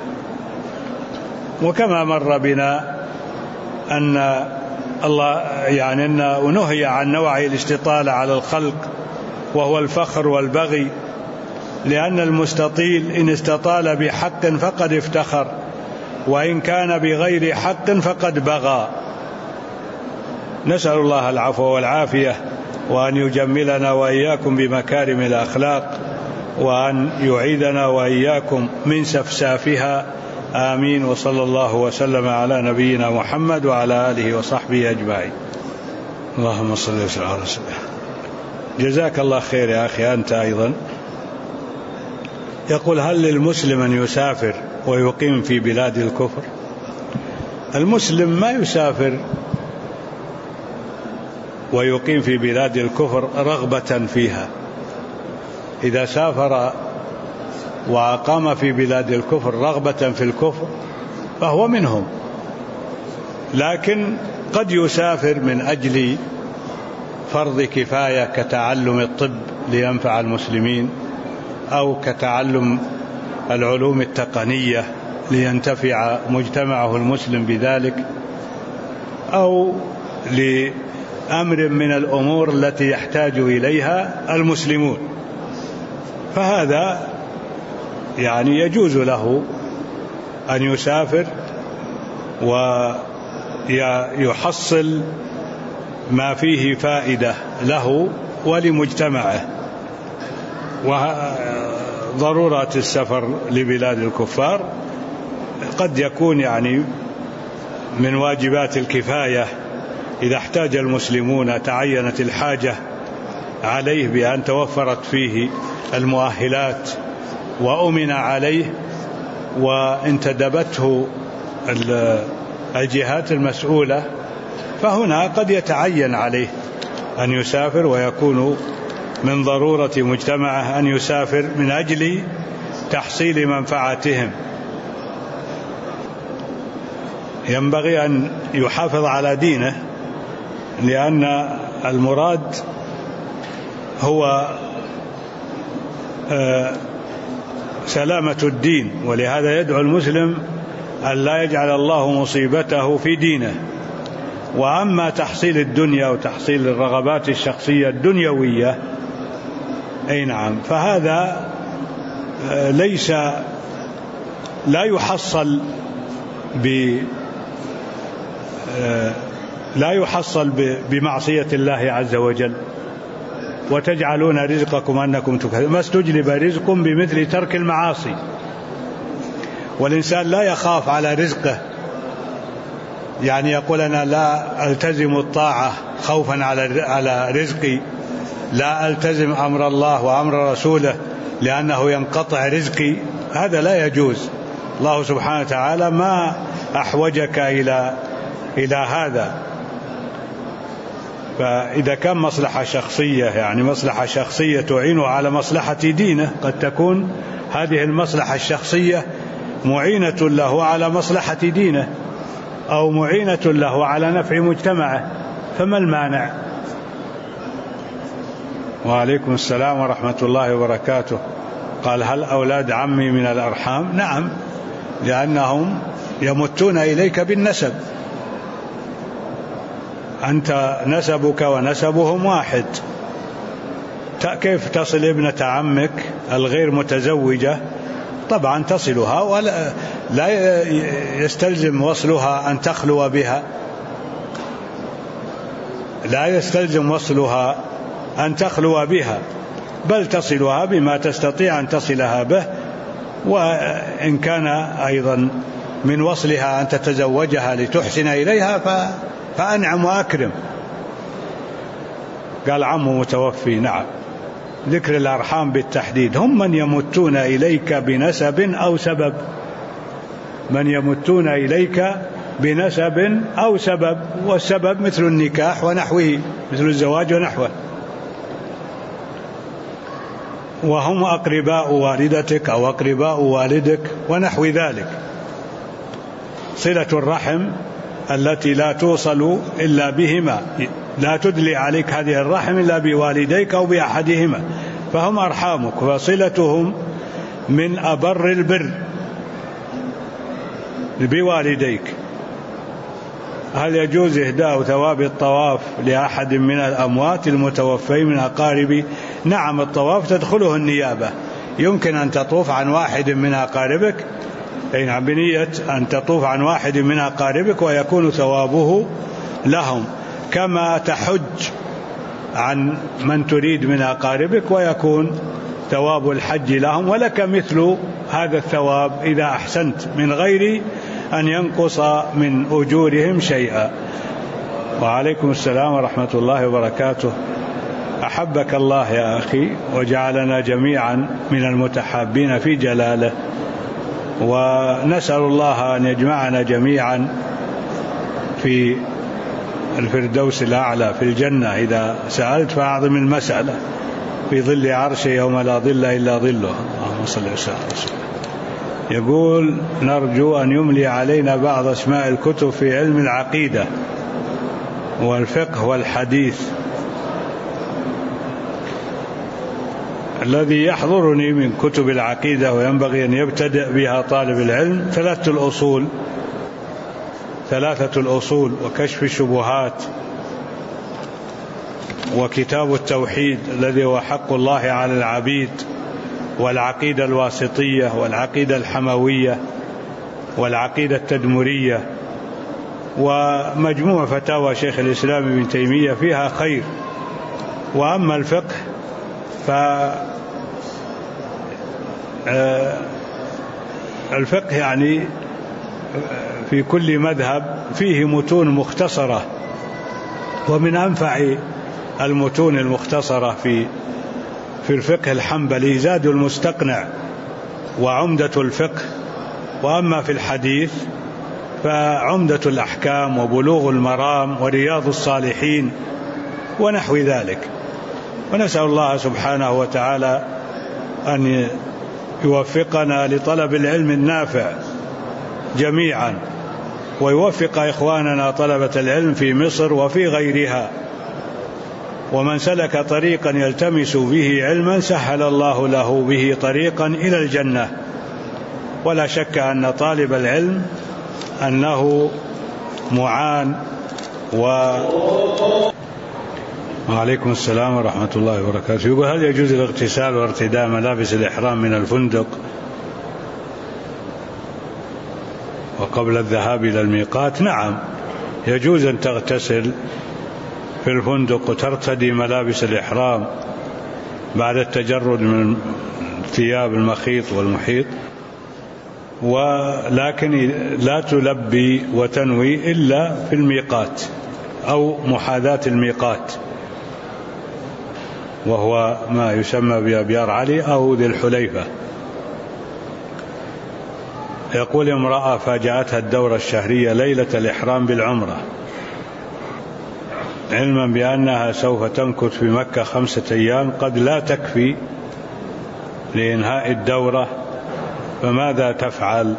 Speaker 1: وكما مر بنا أن الله يعني أنه نهي عن نوع الاستطالة على الخلق وهو الفخر والبغي، لأن المستطيل إن استطال بحق فقد افتخر، وإن كان بغير حق فقد بغى. نسأل الله العفو والعافية، وأن يجملنا وإياكم بمكارم الأخلاق، وأن يعيذنا وإياكم من سفسافها. آمين. وصلى الله وسلم على نبينا محمد وعلى آله وصحبه أجمعين. اللهم صل وسلم على رسول الله. جزاك الله خير يا أخي أنت أيضا. يقول: هل للمسلم أن يسافر ويقيم في بلاد الكفر؟ المسلم ما يسافر ويقيم في بلاد الكفر رغبة فيها. إذا سافر وأقام في بلاد الكفر رغبة في الكفر فهو منهم، لكن قد يسافر من أجل فرض كفاية كتعلم الطب لينفع المسلمين، أو كتعلم العلوم التقنية لينتفع مجتمعه المسلم بذلك، أو لأمر من الأمور التي يحتاج إليها المسلمون. فهذا يعني يجوز له أن يسافر ويحصل ما فيه فائدة له ولمجتمعه. وضرورة السفر لبلاد الكفار قد يكون يعني من واجبات الكفاية. إذا احتاج المسلمون تعينت الحاجة عليه بأن توفرت فيه المؤهلات وأمن عليه وانتدبته الجهات المسؤولة، فهنا قد يتعين عليه أن يسافر، ويكون من ضرورة مجتمعه أن يسافر من أجل تحصيل منفعتهم. ينبغي أن يحافظ على دينه، لأن المراد هو سلامة الدين. ولهذا يدعو المسلم أن لا يجعل الله مصيبته في دينه. وأما تحصيل الدنيا وتحصيل الرغبات الشخصية الدنيوية أي نعم، فهذا لا يحصل بمعصية الله عز وجل. وتجعلون رزقكم أنكم تكذبون، ما استجلب رزق بمثل ترك المعاصي. والإنسان لا يخاف على رزقه، يعني يقول أنا لا ألتزم الطاعة خوفا على رزقي، لا ألتزم أمر الله وأمر رسوله لأنه ينقطع رزقي، هذا لا يجوز. الله سبحانه وتعالى ما أحوجك إلى هذا. فإذا كان مصلحة شخصية، يعني مصلحة شخصية تعين على مصلحة دينه، قد تكون هذه المصلحة الشخصية معينة له على مصلحة دينه أو معينة له على نفع مجتمعه، فما المانع؟ وعليكم السلام ورحمة الله وبركاته. قال هل أولاد عمي من الأرحام؟ نعم، لأنهم يمتون إليك بالنسب، أنت نسبك ونسبهم واحد. كيف تصل ابنة عمك الغير متزوجة؟ طبعا تصلها، ولا يستلزم وصلها أن تخلو بها، لا يستلزم وصلها أن تخلو بها، بل تصلها بما تستطيع أن تصلها به. وإن كان أيضا من وصلها أن تتزوجها لتحسن إليها فأنعم وأكرم. قال عمه متوفي، نعم، ذكر الأرحام بالتحديد هم من يمتون إليك بنسب أو سبب، من يمتون إليك بنسب أو سبب، والسبب مثل النكاح ونحوه، مثل الزواج ونحوه، وهم أقرباء والدتك أو أقرباء والدك ونحو ذلك. صلة الرحم التي لا توصل إلا بهما، لا تدلي عليك هذه الرحم إلا بوالديك أو بأحدهما، فهم أرحامك، فصلتهم من أبر البر بوالديك. هل يجوز إهداء ثواب الطواف لأحد من الأموات المتوفين من أقاربي؟ نعم، الطواف تدخله النيابة، يمكن أن تطوف عن واحد من أقاربك، أي بنية أن تطوف عن واحد من أقاربك ويكون ثوابه لهم، كما تحج عن من تريد من أقاربك ويكون ثواب الحج لهم، ولك مثل هذا الثواب إذا أحسنت من غير أن ينقص من أجورهم شيئا. وعليكم السلام ورحمة الله وبركاته. أحبك الله يا أخي وجعلنا جميعا من المتحابين في جلاله، ونسأل الله أن يجمعنا جميعا في الفردوس الأعلى في الجنة. إذا سألت فأعظم المسألة، في ظل عرشه يوم لا ظل إلا ظله. اللهم صل وسلم. يقول نرجو أن يملي علينا بعض أسماء الكتب في علم العقيدة والفقه والحديث. الذي يحضرني من كتب العقيدة وينبغي أن يبتدئ بها طالب العلم ثلاثة الأصول وكشف الشبهات وكتاب التوحيد الذي هو حق الله على العبيد، والعقيدة الواسطية والعقيدة الحموية والعقيدة التدمرية، ومجموع فتاوى شيخ الإسلام ابن تيمية فيها خير. وأما الفقه الفقه يعني في كل مذهب فيه متون مختصرة، ومن أنفع المتون المختصرة في الفقه الحنبلي زاد المستقنع وعمدة الفقه. وأما في الحديث فعمدة الأحكام وبلوغ المرام ورياض الصالحين ونحو ذلك. ونسأل الله سبحانه وتعالى أن يوفقنا لطلب العلم النافع جميعا، ويوفق إخواننا طلبة العلم في مصر وفي غيرها، ومن سلك طريقا يلتمس به علما سهل الله له به طريقا إلى الجنة. ولا شك أن طالب العلم أنه معان. وعليكم السلام ورحمة الله وبركاته. يقول: هل يجوز الاغتسال وارتداء ملابس الإحرام من الفندق وقبل الذهاب إلى الميقات؟ نعم، يجوز أن تغتسل في الفندق وترتدي ملابس الإحرام بعد التجرد من ثياب المخيط والمحيط، ولكن لا تلبي وتنوي إلا في الميقات أو محاذاة الميقات، وهو ما يسمى بأبيار علي أو ذي الحليفة. يقول: امرأة فاجأتها الدورة الشهرية ليلة الإحرام بالعمرة، علما بأنها سوف تمكث في مكة 5 أيام قد لا تكفي لإنهاء الدورة، فماذا تفعل؟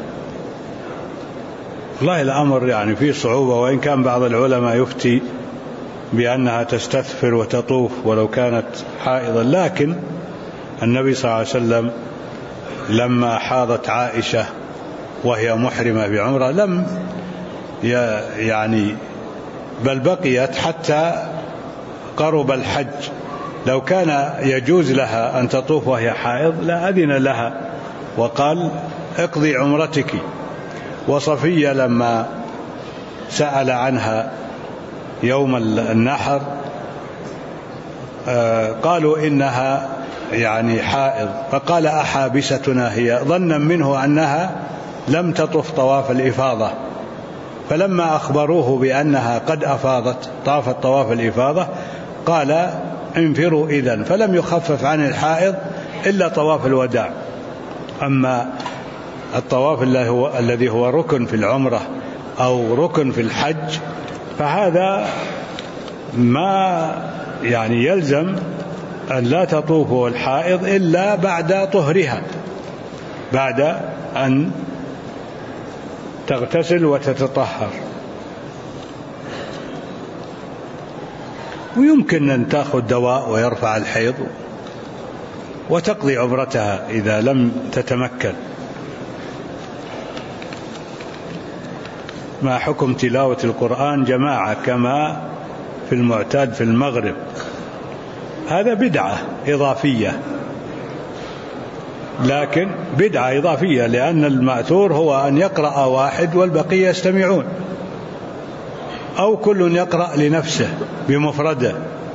Speaker 1: والله الأمر يعني فيه صعوبة، وإن كان بعض العلماء يفتي بأنها تستثفر وتطوف ولو كانت حائضا، لكن النبي صلى الله عليه وسلم لما حاضت عائشة وهي محرمة بعمرة لم يعني بل بقيت حتى قرب الحج. لو كان يجوز لها أن تطوف وهي حائض لا أذن لها وقال: اقضي عمرتك. وصفية لما سأل عنها يوم النحر قالوا إنها يعني حائض، فقال: أحابستنا هي، ظنا منه أنها لم تطف طواف الإفاضة. فلما أخبروه بأنها قد أفاضت طافت طواف الإفاضة قال: انفروا إذن، فلم يخفف عن الحائض إلا طواف الوداع. أما الطواف الذي هو ركن في العمرة أو ركن في الحج فهذا ما يعني يلزم أن لا تطوف الحائض إلا بعد طهرها، بعد أن تغتسل وتتطهر. ويمكن أن تأخذ دواء ويرفع الحيض وتقضي عمرتها إذا لم تتمكن. ما حكم تلاوة القرآن جماعة كما في المعتاد في المغرب؟ هذا بدعة إضافية، لكن بدعة إضافية، لأن المأثور هو أن يقرأ واحد والبقية يستمعون، أو كل يقرأ لنفسه بمفرده.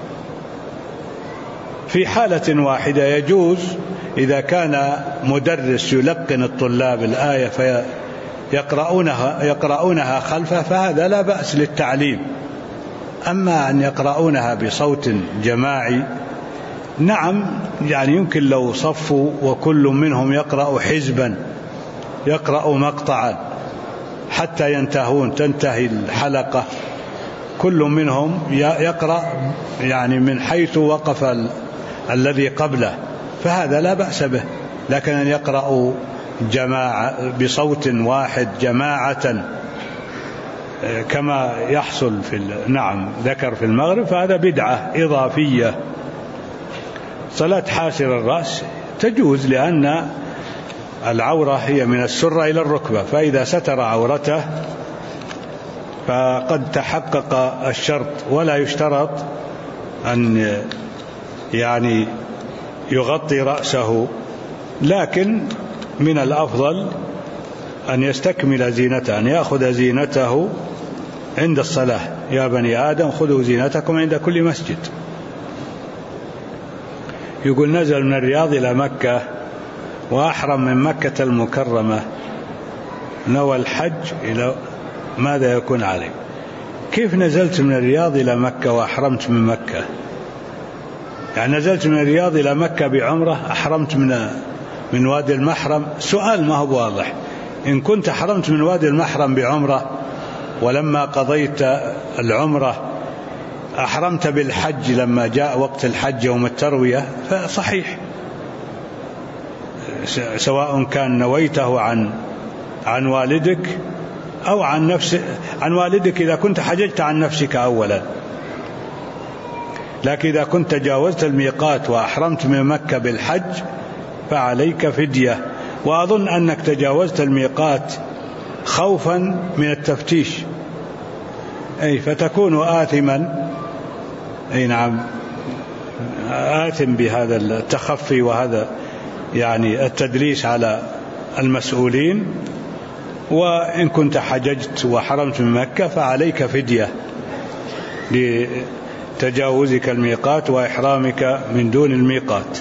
Speaker 1: في حالة واحدة يجوز إذا كان مدرس يلقن الطلاب الآية فيقرؤونها خلفه فهذا لا بأس للتعليم. أما أن يقرؤونها بصوت جماعي نعم، يعني يمكن لو صفوا وكل منهم يقرأ حزبا، يقرأ مقطعا حتى تنتهي الحلقة، كل منهم يقرأ يعني من حيث وقف الذي قبله، فهذا لا بأس به. لكن أن يقرأوا جماعة بصوت واحد جماعة كما يحصل ذكر في المغرب فهذا بدعة إضافية. صلاة حاسر الرأس تجوز، لأن العورة هي من السرة إلى الركبة، فإذا ستر عورته فقد تحقق الشرط. ولا يشترط أن يعني يغطي رأسه، لكن من الأفضل أن يستكمل زينته، أن يأخذ زينته عند الصلاة. يا بني آدم خذوا زينتكم عند كل مسجد. يقول: نزل من الرياض إلى مكة وأحرم من مكة المكرمة، نوى الحج، إلى ماذا يكون عليه؟ كيف نزلت من الرياض إلى مكة وأحرمت من مكة؟ يعني نزلت من الرياض إلى مكة بعمرة، أحرمت من وادي المحرم؟ سؤال ما هو واضح. إن كنت حرمت من وادي المحرم بعمرة ولما قضيت العمرة أحرمت بالحج لما جاء وقت الحج يوم التروية فصحيح، سواء كان نويته عن والدك أو عن نفسك، عن والدك إذا كنت حججت عن نفسك أولا. لكن إذا كنت تجاوزت الميقات وأحرمت من مكة بالحج فعليك فدية. وأظن أنك تجاوزت الميقات خوفا من التفتيش، فتكون آثما، نعم، آثم بهذا التخفي وهذا يعني التدليس على المسؤولين. وإن كنت حججت وحرمت من مكة فعليك فدية لتجاوزك الميقات وإحرامك من دون الميقات.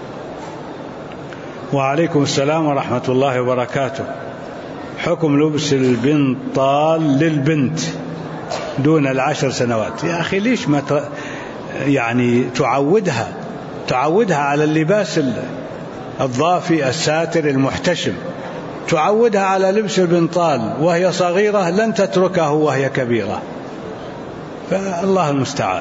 Speaker 1: وعليكم السلام ورحمة الله وبركاته. حكم لبس البنطال للبنت دون 10 سنوات. يا أخي ليش ما يعني تعودها على اللباس الضافي الساتر المحتشم، تعودها على لبس البنطال وهي صغيرة، لن تتركه وهي كبيرة، فالله المستعان.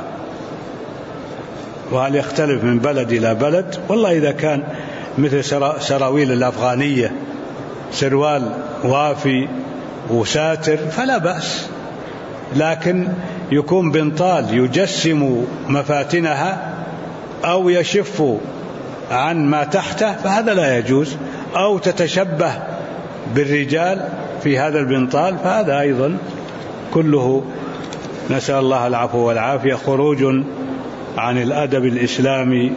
Speaker 1: وهل يختلف من بلد إلى بلد؟ والله إذا كان مثل سراويل الأفغانية، سروال وافي وساتر فلا بأس، لكن يكون بنطال يجسم مفاتنها أو يشف عن ما تحته فهذا لا يجوز، أو تتشبه بالرجال في هذا البنطال فهذا أيضا كله نسأل الله العفو والعافية خروج عن الأدب الإسلامي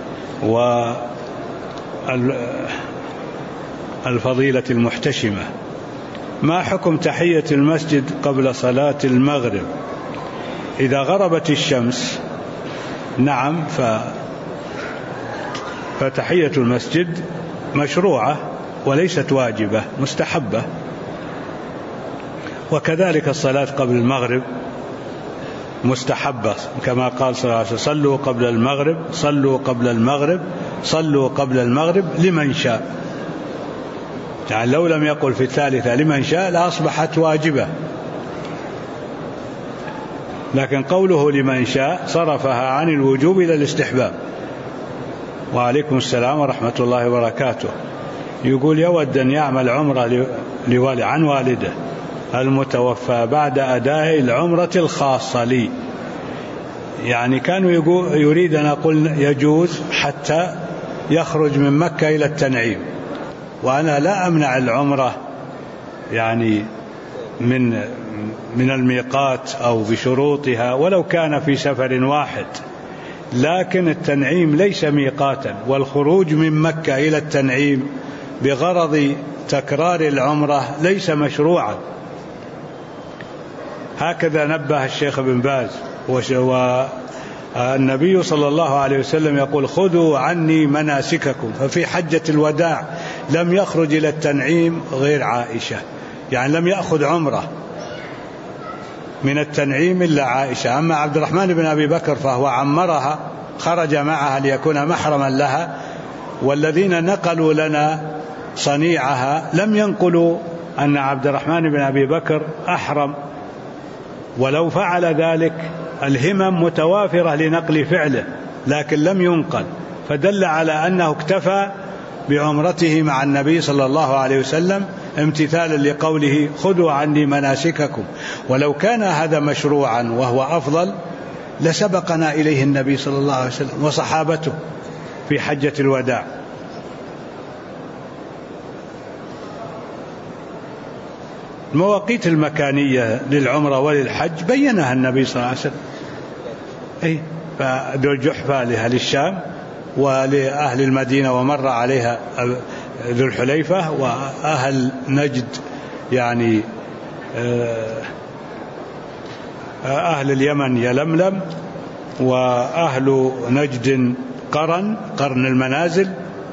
Speaker 1: والفضيلة المحتشمة. ما حكم تحية المسجد قبل صلاة المغرب إذا غربت الشمس؟ نعم، فتحية المسجد مشروعة وليست واجبة، مستحبة. وكذلك الصلاة قبل المغرب مستحبة، كما قال صلى الله عليه وسلم: صلوا قبل المغرب، صلوا قبل المغرب، صلوا قبل المغرب لمن شاء. يعني لو لم يقل في الثالثة لمن شاء لأصبحت واجبة، لكن قوله لمن شاء صرفها عن الوجوب إلى الاستحباب. وعليكم السلام ورحمة الله وبركاته. يقول يود أن يعمل عمرة عن والده المتوفى بعد أداء العمرة الخاصة لي. يعني كانوا يريد أن أقول يجوز حتى يخرج من مكة إلى التنعيم، وأنا لا أمنع العمرة يعني من الميقات أو بشروطها ولو كان في سفر واحد، لكن التنعيم ليس ميقاتا، والخروج من مكة إلى التنعيم بغرض تكرار العمرة ليس مشروعا. هكذا نبه الشيخ بن باز. والنبي صلى الله عليه وسلم يقول: خذوا عني مناسككم. ففي حجة الوداع لم يخرج إلى التنعيم غير عائشة، يعني لم يأخذ عمرة من التنعيم إلا عائشة. أما عبد الرحمن بن أبي بكر فهو عمرها، خرج معها ليكون محرما لها، والذين نقلوا لنا صنيعها لم ينقلوا أن عبد الرحمن بن أبي بكر أحرم، ولو فعل ذلك الهمم متوافرة لنقل فعله، لكن لم ينقل، فدل على أنه اكتفى بعمرته مع النبي صلى الله عليه وسلم امتثالا لقوله: خذوا عني مناسككم. ولو كان هذا مشروعا وهو أفضل لسبقنا إليه النبي صلى الله عليه وسلم وصحابته في حجة الوداع. المواقيت المكانية للعمرة وللحج بينها النبي صلى الله عليه وسلم. فذو الجحفة لأهل الشام ولأهل المدينة، ومر عليها ذو الحليفة، وأهل نجد يعني أهل اليمن يلملم، وأهل نجد قرن المنازل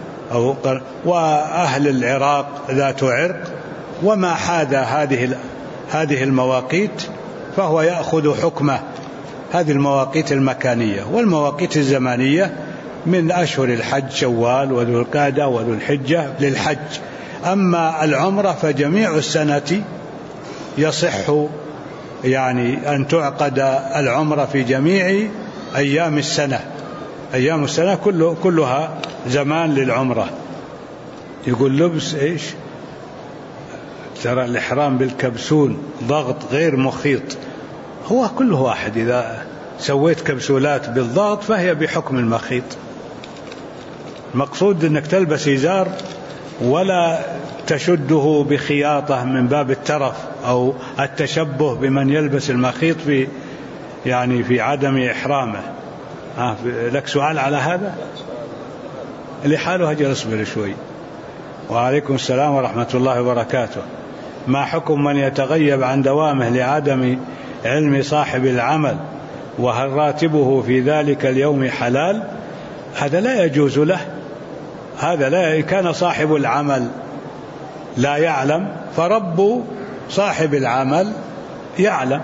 Speaker 1: وأهل العراق ذات عرق. وما حاد هذه المواقيت فهو يأخذ حكمه، هذه المواقيت المكانية. والمواقيت الزمانية من أشهر الحج شوال وذو القعدة وذو الحجة للحج. أما العمرة فجميع السنة يصح يعني أن تعقد العمرة في جميع أيام السنة. أيام السنة كلها زمان للعمرة. يقول لبس إيش؟ ترى الإحرام بالكبسون ضغط غير مخيط، هو كله واحد. إذا سويت كبسولات بالضغط فهي بحكم المخيط. المقصود أنك تلبس إزار ولا تشده بخياطة من باب الترف أو التشبه بمن يلبس المخيط في عدم إحرامه. لك سؤال على هذا؟ لحاله هجر اصبر شوي. وعليكم السلام ورحمة الله وبركاته. ما حكم من يتغيب عن دوامه لعدم علم صاحب العمل، وهل راتبه في ذلك اليوم حلال؟ هذا لا يجوز له. هذا لا، كان صاحب العمل لا يعلم فرب صاحب العمل يعلم.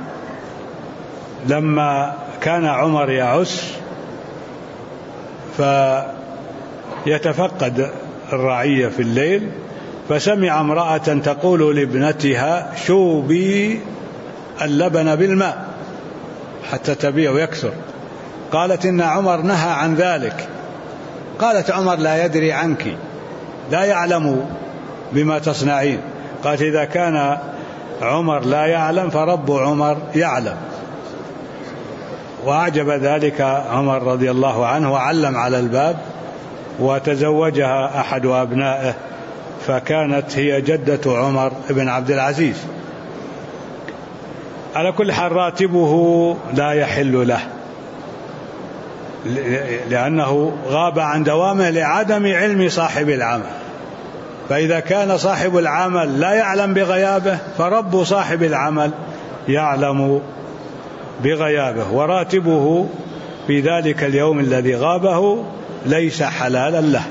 Speaker 1: لما كان عمر يعس فيتفقد الرعية في الليل، فسمع امرأة تقول لابنتها شوبي اللبن بالماء حتى تبيع ويكثر. قالت إن عمر نهى عن ذلك. قالت عمر لا يدري عنك، لا يعلم بما تصنعين. قالت إذا كان عمر لا يعلم فرب عمر يعلم. وأعجب ذلك عمر رضي الله عنه وعلم على الباب، وتزوجها أحد أبنائه فكانت هي جدة عمر بن عبد العزيز. على كل حال راتبه لا يحل له، لأنه غاب عن دوامه لعدم علم صاحب العمل. فإذا كان صاحب العمل لا يعلم بغيابه فرب صاحب العمل يعلم بغيابه، وراتبه في ذلك اليوم الذي غابه ليس حلالا له.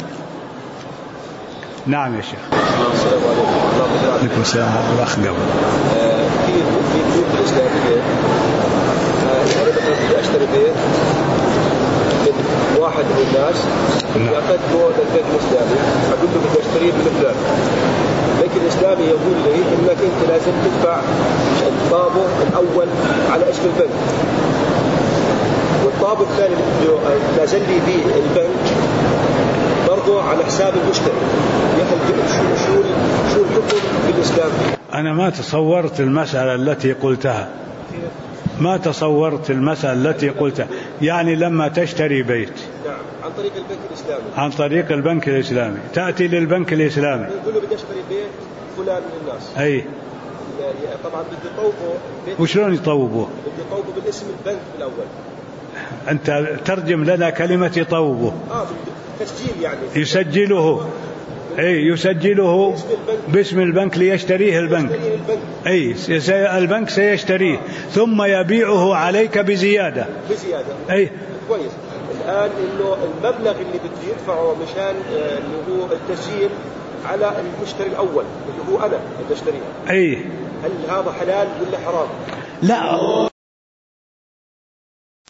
Speaker 1: نعم يا شيخ. عليكم السلام الأخ قبل.
Speaker 3: في البيوت الإسلامية أنا أشتري بيت من واحد من الناس يقدمه للبيت الإسلامي، أقول له بدي أشتريه من فلان. البيت الإسلامي يقول لي إنك أنت لازم تدفع الطابع الأول على اسم البنك، والطابع الثاني اللي نازل لي به البنك برضه على حساب المشتري. شو الحكم في الإسلام؟
Speaker 1: أنا ما تصورت المسألة التي قلتها، ما تصورت المسألة التي قلتها. يعني لما تشتري بيت
Speaker 3: عن طريق البنك الإسلامي،
Speaker 1: عن طريق البنك الإسلامي، تأتي للبنك الإسلامي
Speaker 3: يقول له بدي أشتري بيت فلان من الناس.
Speaker 1: أي
Speaker 3: طبعا بدي يطوبه.
Speaker 1: وشلون يطوبوه؟
Speaker 3: بدي يطوبه بالاسم البنك الأول.
Speaker 1: أنت ترجم لنا كلمة يطوبه.
Speaker 3: تسجيل يعني
Speaker 1: يسجله. أي يسجله باسم البنك ليشتريه البنك. أي البنك سيشتريه ثم يبيعه عليك بزيادة. أي
Speaker 3: كويس. الآن إنه المبلغ اللي بده يدفعه مشان اللي هو التسجيل على المشتري الأول اللي هو أنا اللي اشتريه.
Speaker 1: أي
Speaker 3: هل هذا حلال ولا حرام؟
Speaker 1: لا